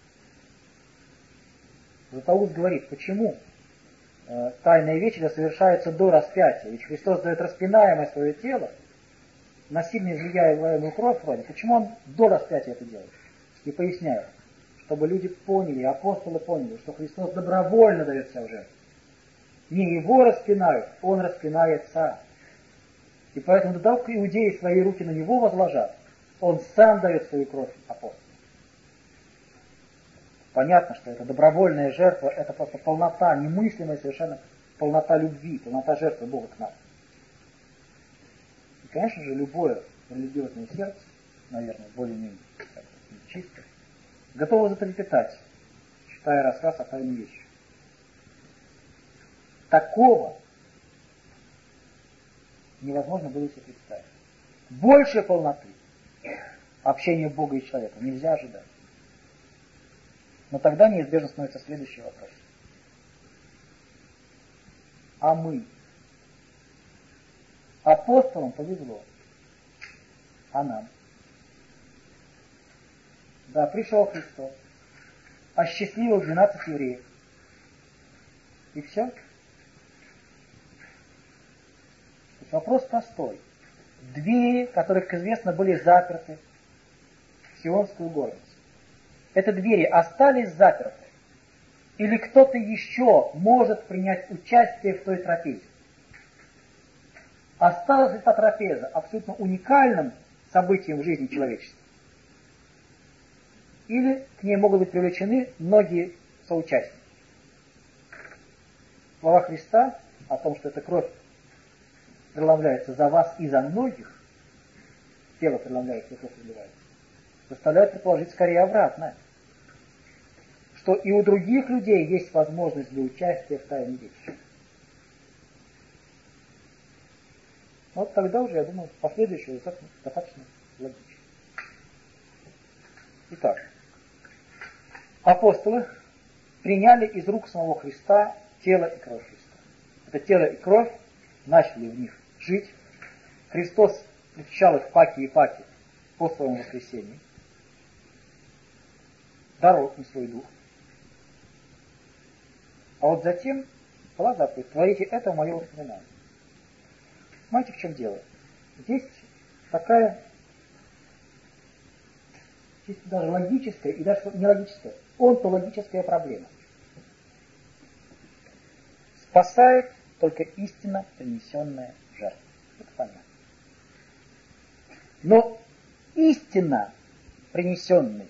Златоуст говорит, почему тайная вещь это совершается до распятия. Ведь Христос дает распинаемое свое тело, насильно изливаемую кровь вроде. Почему Он до распятия это делает? И поясняет, чтобы люди поняли, апостолы поняли, что Христос добровольно дает себя в жертву. Не Его распинают, Он распинается. И поэтому, дав иудеи свои руки на Него возложат, Он сам дает свою кровь апостолам. Понятно, что это добровольная жертва, это просто полнота, немыслимая совершенно полнота любви, полнота жертвы Бога к нам. И, конечно же, любое религиозное сердце, наверное, более-менее чистое, готово затрепетать, читая рассказ о тайной вещи. Такого невозможно было себе представить. Больше полноты общения Бога и человека нельзя ожидать. Но тогда неизбежно становится следующий вопрос. А мы? Апостолам повезло. А нам? Да, пришел Христос. Осчастливил 12 евреев. И все? Вопрос простой. Двери, которые, как известно, были заперты в Сионскую горницу. Эти двери остались заперты? Или кто-то еще может принять участие в той трапезе? Осталась ли та трапеза абсолютно уникальным событием в жизни человечества? Или к ней могут быть привлечены многие соучастники? Слова Христа о том, что эта кровь преломляется за вас и за многих, тело преломляется, кровь изливается, заставляют предположить скорее обратное, что и у других людей есть возможность для участия в тайне речи. Вот тогда уже, я думаю, последующее достаточно логично. Итак, апостолы приняли из рук самого Христа тело и кровь Христа. Это тело и кровь начали в них жить. Христос встречал их паки и паки по своему воскресению. Даровал им свой дух. А вот затем была заповедь: творите это в мое воспоминание. Понимаете, в чем дело? Здесь такая, здесь даже логическая и даже не логическая, онтологическая проблема. Спасает только истинно принесенная жертва. Это понятно. Но истинно принесенной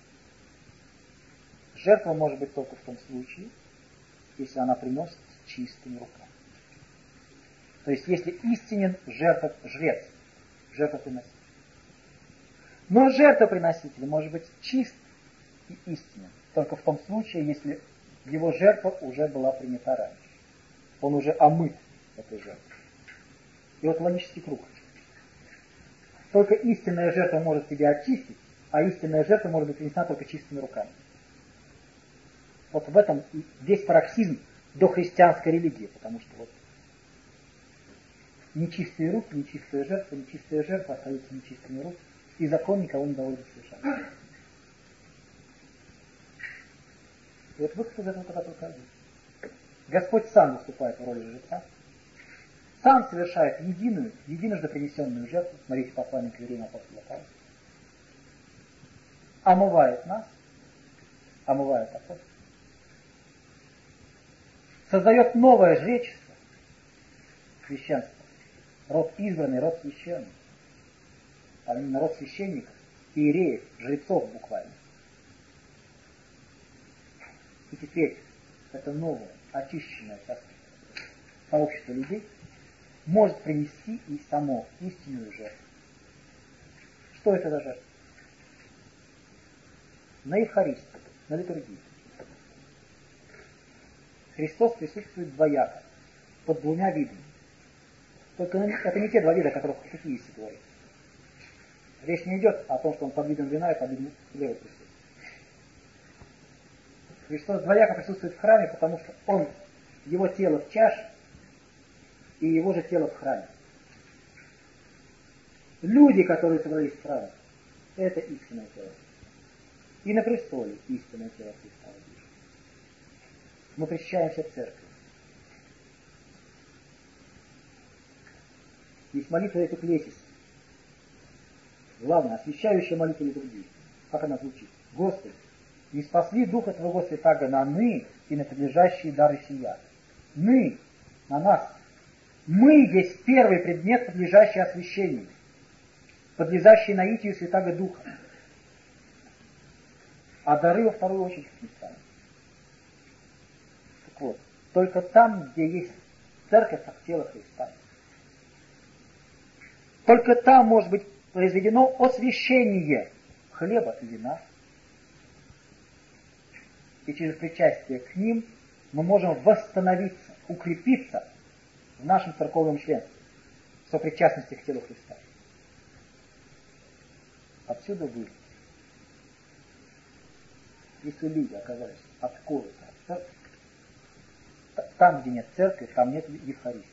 жертва может быть только в том случае, если она приносится чистыми руками. То есть, если истинен жрец, жертвоприноситель. Но жертвоприноситель может быть чист и истинен только в том случае, если его жертва уже была принята раньше. Он уже омыт этой жертвой. И вот логический круг. Только истинная жертва может тебя очистить, а истинная жертва может быть принесена только чистыми руками. Вот в этом весь пароксизм дохристианской религии, потому что вот нечистые руки, нечистая жертва остаются нечистыми руками, и закон никого не доводит совершенно. И вот выход из этого только один. Господь сам выступает в роли жреца, сам совершает единожды принесенную жертву, смотрите послание к евреям апостола Павла, омывает нас, омывает апостолов, создает новое жречество, священство, род избранный, род священный, а именно род священников, иереев, жрецов буквально. И теперь это новое, очищенное сообщество людей может принести и само истинную жертву. Что это за жертва? На Евхаристии, на литургии. Христос присутствует двояко, под двумя видами. Только это не те два вида, о которых в Катехизисе говорится. Речь не идет о том, что он под видом вина и под видом хлеба присутствует. Христос двояко присутствует в храме, потому что его тело в чаше, и его же тело в храме. Люди, которые собрались в храме, это истинное тело. И на престоле истинное тело Христа. Мы причащаемся церкви. Есть молитва Эпиклесис. Главное, освящающая молитва литургии. Как она звучит? Господи, не спасли Духа Твоего Святаго на ны и на подлежащие дары сия. Мы, на нас. Мы есть первый предмет, подлежащий освящению, подлежащий наитию Святаго Духа. А дары во вторую очередь не станут. Так вот, только там, где есть церковь, как тело Христа, только там может быть произведено освящение хлеба и вина. И через причастие к ним мы можем восстановиться, укрепиться в нашем церковном членстве, в сопричастности к телу Христа. Отсюда вывод. Если люди оказались отколоты от церкви, там, где нет церкви, там нет Евхаристии.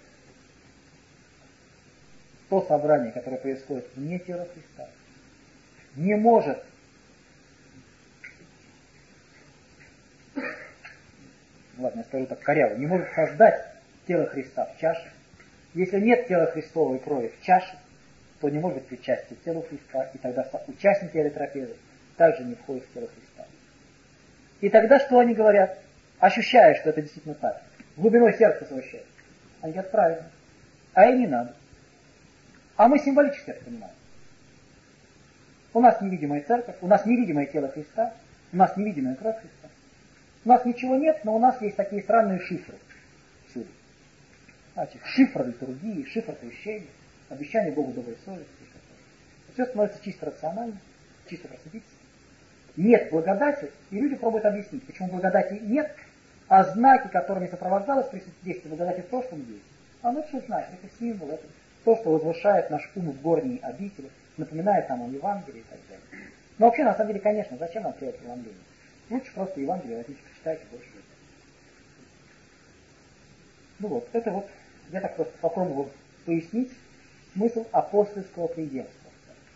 То собрание, которое происходит вне тела Христа, не может ладно, я скажу так коряво, не может создать тело Христа в чаше. Если нет тела Христовой крови в чаше, то не может быть причастия к телу Христа, и тогда участники этой трапезы также не входят в тело Христа. И тогда что они говорят, ощущая, что это действительно так, глубиной сердца своего? Они говорят, правильно, а и не надо. А мы символически это понимаем. У нас невидимая церковь, у нас невидимое тело Христа, у нас невидимая кровь Христа. У нас ничего нет, но у нас есть такие странные шифры всюду. Знаете, шифр литургии, шифр крещения, обещание Богу доброй совести. Все становится чисто рационально, чисто просветительски. Нет благодати, и люди пробуют объяснить, почему благодати нет, а знаки, которыми сопровождалось действие благодати в прошлом веке, оно все знает, это символ, это то, что возвышает наш ум в горние обители, напоминает нам о Евангелии и так далее. Но вообще, на самом деле, конечно, зачем нам делать преломление? Лучше просто Евангелие возьмите, почитайте больше. Ну вот, это вот, я так просто попробовал пояснить смысл апостольского преемства.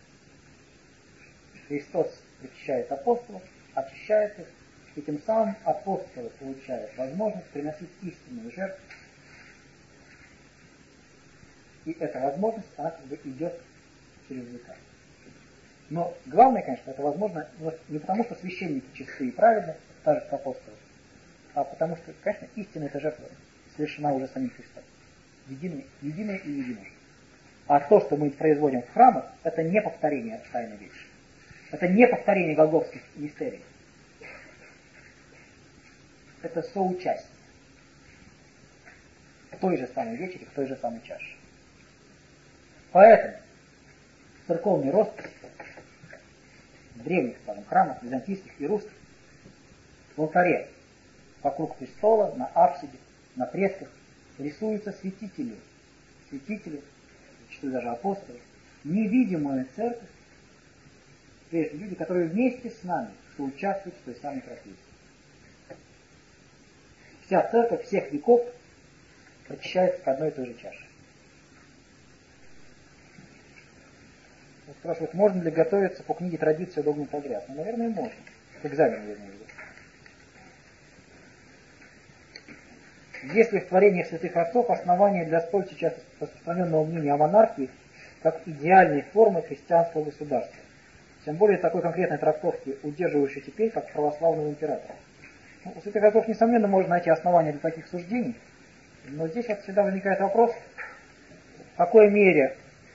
Христос причащает апостолов, очищает их, и тем самым апостолы получают возможность приносить истинную жертву. И эта возможность, она как бы идет через века. Но главное, конечно, это возможно не потому, что священники чистые и праведны, так же как апостолы, а потому что, конечно, истинная эта жертва совершена уже самим Христом. Единая и единая. А то, что мы производим в храмах, это не повторение Тайной Вечери. Это не повторение голгофских мистерий. Это соучастие в той же самой вечере, в той же самой чаше. Поэтому церковный роспись в древних, скажем, храмах, византийских и русских, в алтаре, вокруг престола, на апсиде, на фресках рисуются святители, зачастую даже апостолы, невидимая церковь, прежде люди, которые вместе с нами соучаствуют в той самой профессии. Вся церковь всех веков причащается к одной и той же чаше. Спрашивают, можно ли готовиться по книге «Традиция догмат обряд»? Ну, наверное, можно. К экзамену, я имею в виду. Есть ли в творениях святых отцов основания для столь сейчас распространенного мнения о монархии как идеальной формы христианского государства? Тем более такой конкретной трактовки, удерживающей теперь как православного императора. Ну, у святых отцов, несомненно, можно найти основания для таких суждений, но здесь вот всегда возникает вопрос, в какой мере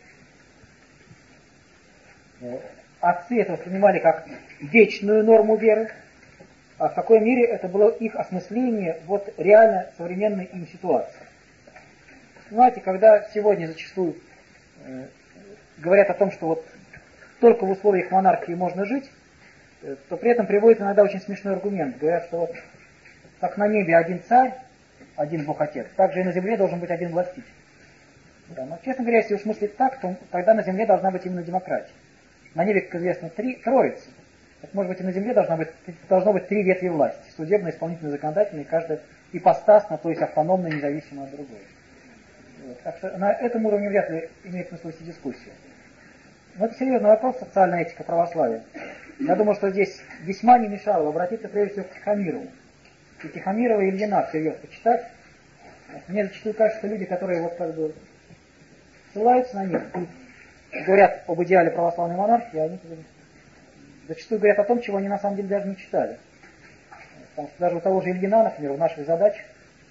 отцы это воспринимали как вечную норму веры, а в какой мере это было их осмысление вот реально современной им ситуации. Знаете, когда сегодня зачастую говорят о том, что вот только в условиях монархии можно жить, то при этом приводят иногда очень смешной аргумент. Говорят, что вот как на небе один царь, один Бог Отец, так же и на земле должен быть один властитель. Да, но, честно говоря, если уж мыслить так, то тогда на земле должна быть именно демократия. На небе, как известно, троица. Так, может быть, и на земле должно быть три ветви власти. Судебная, исполнительная, законодательная, каждая ипостасно, то есть автономная, независимо от другой. Вот. Так что на этом уровне вряд ли имеет смысл вести дискуссию. Но это серьезный вопрос, социальная этика православия. Я думаю, что здесь весьма не мешало обратиться прежде всего к Тихомирову. И Тихомирова и Ильина всерьез почитать. Мне зачастую кажется, что люди, которые вот как бы ссылаются на них и говорят об идеале православной монархии, они зачастую говорят о том, чего они на самом деле даже не читали. Потому что даже у того же Ильина, например, в наших задачах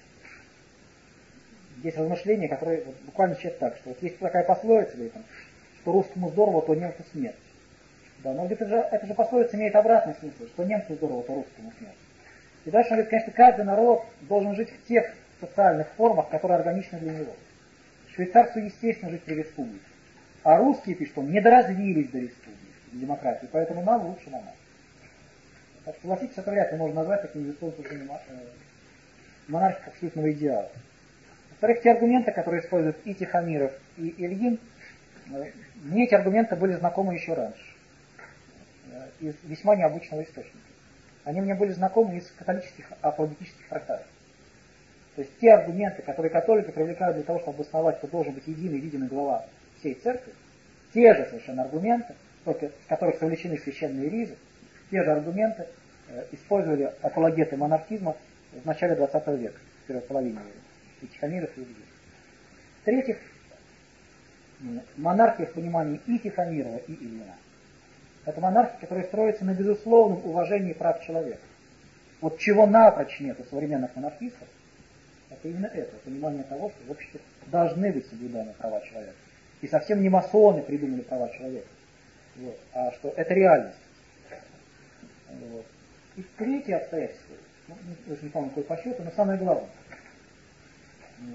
есть размышления, которые вот, буквально звучат так, что вот есть такая пословица, что русскому здорово, то немцу смерть. Да, но эта же пословица имеет обратный смысл, что немцу здорово, то русскому смерть. И дальше он говорит, конечно, каждый народ должен жить в тех социальных формах, которые органичны для него. Швейцарцу естественно жить при республике. А русские, пишут он, не доразвились до республики, до демократии, поэтому нам лучше на нас. Так что согласитесь, это вряд ли можно назвать таким языком монархии как абсолютного идеала. Во-вторых, те аргументы, которые используют и Тихомиров, и Ильин, мне эти аргументы были знакомы еще раньше, из весьма необычного источника. Они мне были знакомы из католических апологетических трактатов. То есть те аргументы, которые католики привлекают для того, чтобы обосновать, что должен быть единый видимый глава всей церкви, те же совершенно аргументы, только в которых совлечены священные ризы, те же аргументы использовали апологеты монархизма в начале 20 века, в первой половине и Тихомиров, и Ильин. В-третьих, монархия в понимании и Тихомирова, и Ильина. Это монархия, которая строится на безусловном уважении прав человека. Вот чего напрочь нет у современных монархистов, это именно это, понимание того, что в обществе должны быть соблюданы права человека. И совсем не масоны придумали права человека, вот, а что это реальность. Вот. И третье обстоятельство, я не помню, какой по счету, но самое главное.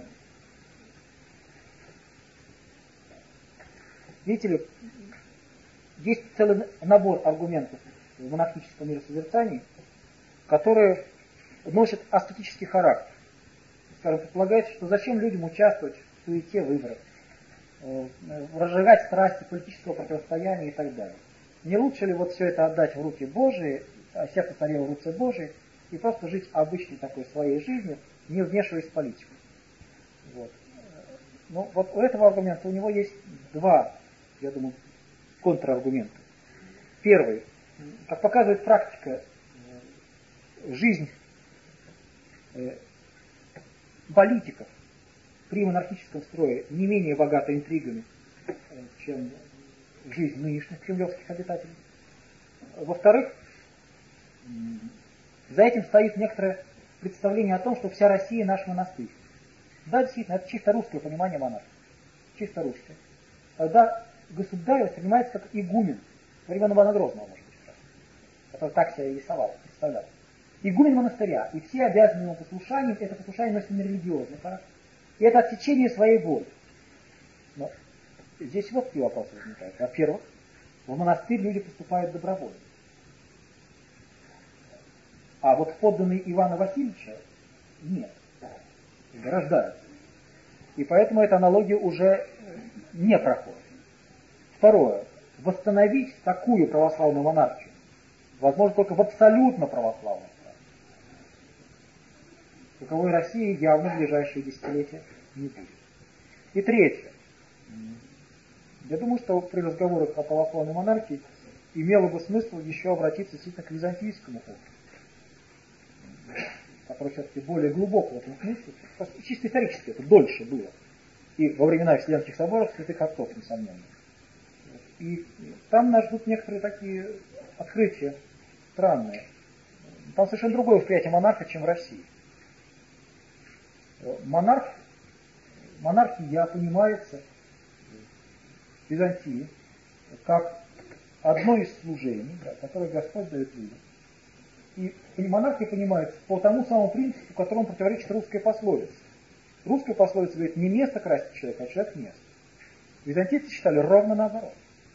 Видите ли, есть целый набор аргументов в монархическом миросозерцании, которые носят аскетический характер. Скажем, предполагается, что зачем людям участвовать в суете выборов, разжигать страсти политического противостояния и так далее. Не лучше ли вот все это отдать в руки Божии, а сердце царило в руце Божией, и просто жить обычной такой своей жизнью, не вмешиваясь в политику. Вот. Ну, вот у этого аргумента у него есть два, я думаю, контраргумента. Первый. Как показывает практика, жизнь политиков при монархическом строе не менее богата интригами, чем жизнь нынешних кремлевских обитателей. Во-вторых, за этим стоит некоторое представление о том, что вся Россия наш монастырь. Да, действительно, это чисто русское понимание монархии. Чисто русское. Тогда государь воспринимается как игумен. Времен Ивана Грозного, может быть, который так себя и рисовал, представлял. Игумен монастыря. И все обязаны ему послушанием. Это послушание носит не религиозный характер. И это отсечение своей воли. Но здесь вот какие вопросы возникают. Во-первых, в монастырь люди поступают добровольно. А вот подданные Ивана Васильевича нет. Рождаются. И поэтому эта аналогия уже не проходит. Второе. Восстановить такую православную монархию возможно только в абсолютно православной стране. Таковой России явно в ближайшие десятилетия не будет. И третье. Я думаю, что при разговорах о православной монархии имело бы смысл еще обратиться действительно к византийскому опыту, который все-таки более глубоко в этом смысле. Чисто исторически это дольше было. И во времена Вселенских соборов святых отцов, несомненно. И там нас ждут некоторые такие открытия странные. Там совершенно другое восприятие монарха, чем в России. Монархия понимается в Византии как одно из служений, которое Господь дает людям. И монархия понимается по тому самому принципу, которому противоречит русская пословица. Русская пословица говорит, не место красит человека, а человек место. Византийцы считали ровно наоборот.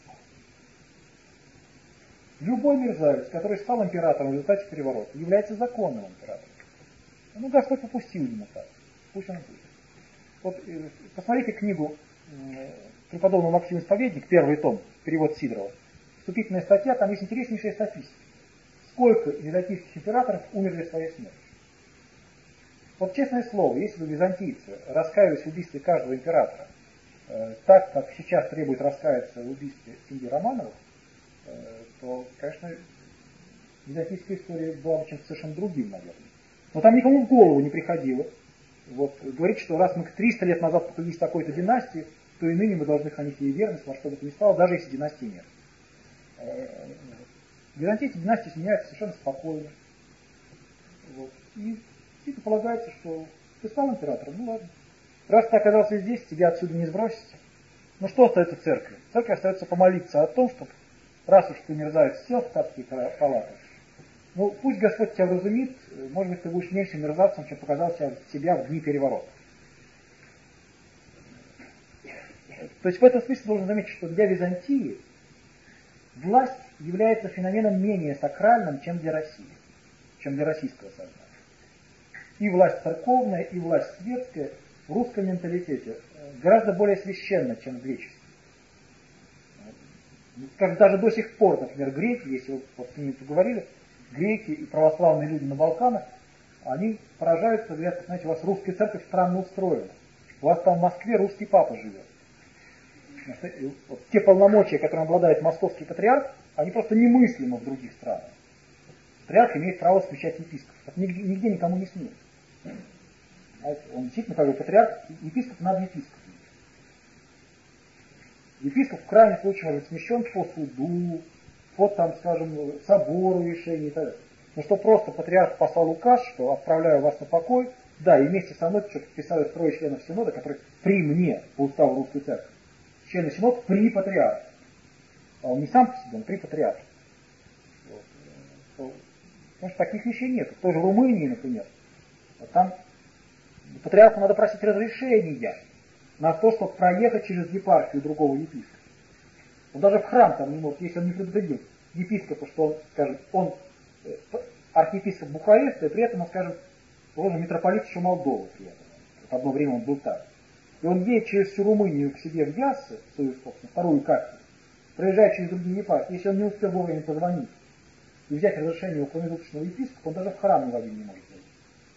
Любой мерзавец, который стал императором в результате переворота, является законным императором. Ну, Господь попустил ему так. Пусть он будет. Вот посмотрите книгу преподобного Максима Исповедник, первый том, перевод Сидорова. Вступительная статья, там есть интереснейшая статистика. Сколько византийских императоров умерли своей смертью. Вот честное слово, если бы византийцы раскаялись в убийстве каждого императора, так как сейчас требует раскаяться в убийстве семьи Романовых, то, конечно, византийская история была бы чем-то совершенно другим, наверное. Но там никому в голову не приходило. Вот, говорить, что раз мы 300 лет назад поклялись такой-то династии, то и ныне мы должны хранить ей верность, во что бы то ни стало, даже если династии нет. Византийцы династии сменяются совершенно спокойно. Вот. И полагается, что ты стал императором, ну ладно. Раз ты оказался здесь, тебя отсюда не сбросить. Ну что остается церкви? Церкви остается помолиться о том, чтобы раз уж ты мерзавец сел в царские палаты, ну пусть Господь тебя вразумит, может быть, ты будешь меньше мерзавцем, чем показал себя в дни переворота. То есть в этом смысле должен заметить, что для Византии власть является феноменом менее сакральным, чем для России, чем для российского сознания. И власть церковная, и власть светская в русском менталитете гораздо более священна, чем в греческом. Скажем, даже до сих пор, например, греки, если вы вот с ними поговорили, греки и православные люди на Балканах, они поражаются, говорят, знаете, у вас русская церковь странно устроена. У вас там в Москве русский папа живет. Вот те полномочия, которыми обладает московский патриарх, они просто немыслимы в других странах. Патриарх имеет право смещать епископов. Это нигде никому не снится. Он действительно как бы патриарх, епископ над епископом. Епископ в крайнем случае может быть смещен по суду, по там, скажем, собору решений и так далее. Но что просто патриарх послал указ, что отправляю вас на покой, да, и вместе со мной что-то подписали 3 членов Синода, которые при мне по уставу Русской Церкви. Члены Синода при патриархе. А он не сам по себе, он при патриархе. Вот. Потому что таких вещей нет. В той же Румынии, например, вот там патриарху надо просить разрешения на то, чтобы проехать через епархию другого епископа. Он даже в храм там не может, если он не предупредил епископа, что он, скажем, он архиепископ Бухареста, и при этом он, скажем, положим, митрополит еще Молдовы при этом. Вот одно время он был так. И он едет через всю Румынию к себе в Яссы, в свою, собственно, вторую кафедру, проезжает через другие епархии. Если он не успел вовремя позвонить и взять разрешение у промежуточного епископа, он даже в храм ни один не может зайти.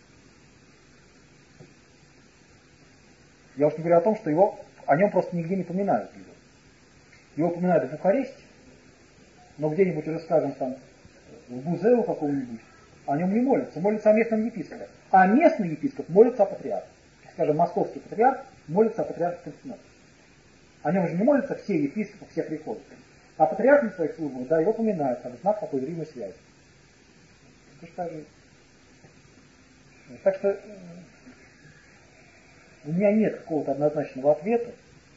Я уж не говорю о том, что о нем просто нигде не поминают. Его упоминают в Бухаресте, но где-нибудь уже, скажем, там, в Бузеу каком-нибудь, о нем не молятся. Молятся о местном епископе. А местный епископ молится о патриархе. Скажем, московский патриарх молится о патриархе Константинополя. О нем же не молятся все епископы, все приходят. А патриарх на своих службах, да, его поминают, как знак такой зримой связи. Так что у меня нет какого-то однозначного ответа,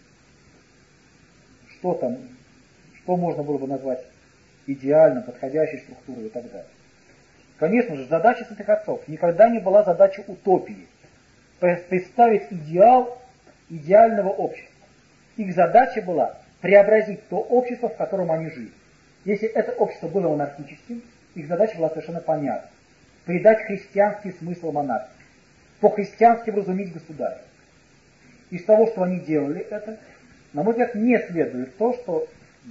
что можно было бы назвать идеально подходящей структурой и так далее. Конечно же, задача святых отцов никогда не была задача утопии. Представить идеал идеального общества. Их задача была преобразить то общество, в котором они жили. Если это общество было монархическим, их задача была совершенно понятна. Придать христианский смысл монархии. По-христиански вразумить государя. Из того, что они делали это, на мой взгляд, не следует то, что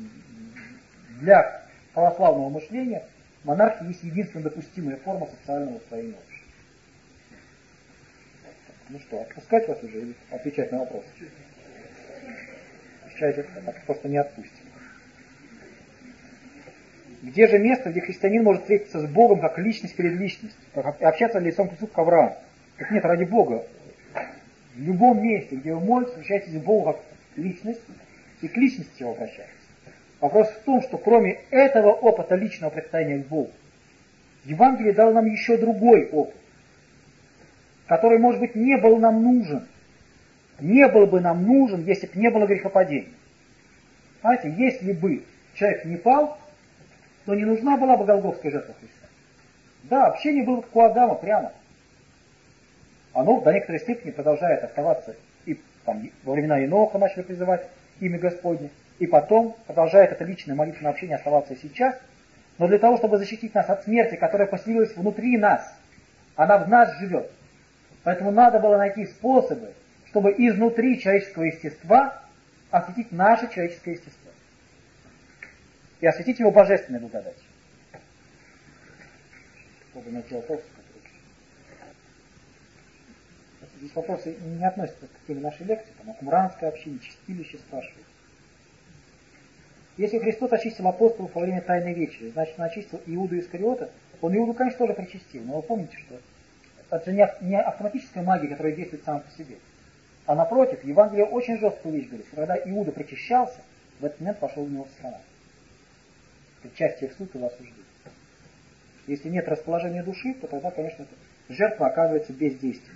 для православного мышления монархия есть единственно допустимая форма социального устроения общества. Ну что, отпускать вас уже или отвечать на вопросы? Отвечайте, так просто не отпустим. Где же место, где христианин может встретиться с Богом как личность перед личностью, как общаться лицом к лицу к Аврааму? Так нет, ради Бога. В любом месте, где вы молитесь, встречаетесь с Богом как личность, и к личности его обращаетесь. Вопрос в том, что кроме этого опыта личного предстояния к Богу, Евангелие дало нам еще другой опыт, который, может быть, не был нам нужен. Не был бы нам нужен, если бы не было грехопадения. Знаете, если бы человек не пал, то не нужна была бы голгофская жертва Христа. Да, общение было как у Адама прямо. Оно до некоторой степени продолжает оставаться. И там, во времена Еноха начали призывать имя Господне. И потом продолжает это личное молитвенное общение оставаться и сейчас. Но для того, чтобы защитить нас от смерти, которая поселилась внутри нас, она в нас живет. Поэтому надо было найти способы, чтобы изнутри человеческого естества осветить наше человеческое естество. И осветить его божественной благодатью. Чтобы найти вопросы, которые... Здесь вопросы не относятся к теме нашей лекции, там, о кумранской общине, чистилище спрашивают. Если Христос очистил апостолов во время Тайной Вечери, значит, он очистил Иуду Искариота. Он Иуду, конечно, тоже причастил, но вы помните, что это же не автоматическая магия, которая действует сама по себе. А напротив, Евангелие очень жесткую вещь говорит, что когда Иуда причащался, в этот момент пошел в него страна. Причастие в суд его осуждение. Если нет расположения души, то тогда, конечно, жертва оказывается бездейственной.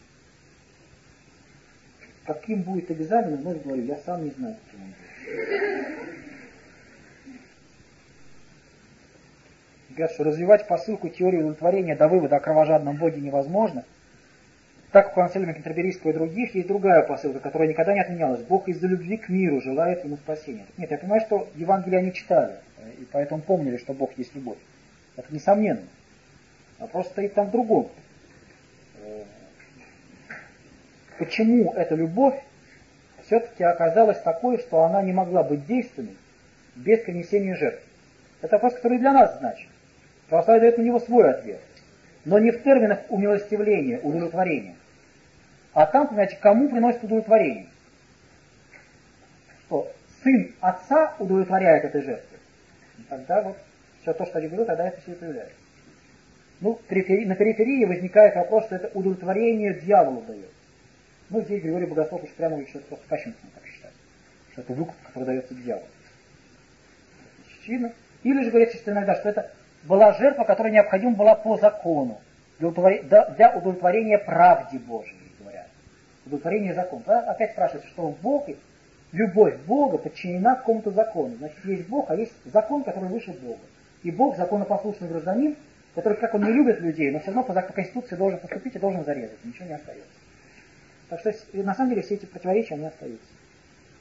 Каким будет экзамен, вновь говорю, я сам не знаю, каким он будет. Говорят, что развивать посылку теории удовлетворения до вывода о кровожадном Боге невозможно. Так как у Ансельма Кентерберийского и других есть другая посылка, которая никогда не отменялась. Бог из-за любви к миру желает ему спасения. Нет, я понимаю, что Евангелие они читали, и поэтому помнили, что Бог есть любовь. Это несомненно. Вопрос стоит там в другом. Почему эта любовь все-таки оказалась такой, что она не могла быть действенной без принесения жертв? Это вопрос, который для нас значит. Православие дает на него свой ответ. Но не в терминах умилостивления, удовлетворения. А там, понимаете, кому приносит удовлетворение? Что сын отца удовлетворяет этой жертвой. И тогда вот все то, что я говорил, тогда это все и появляется. Ну, на периферии возникает вопрос, что это удовлетворение дьяволу дает. Ну, здесь Григорий Богослов уж прямо говорит, что это просто кощунственно так считать. Что это выкуп, который дается дьяволу. Очевидно. Или же говорится, что иногда, что это была жертва, которая необходима была по закону, для удовлетворения правде Божьей, говорят. Удовлетворение закона. Тогда опять спрашивается, что в Боге, любовь Бога подчинена какому-то закону. Значит, есть Бог, а есть закон, который выше Бога. И Бог, законопослушный гражданин, который, как он не любит людей, но все равно по Конституции должен поступить и должен зарезать. Ничего не остается. Так что, на самом деле, все эти противоречия, они остаются.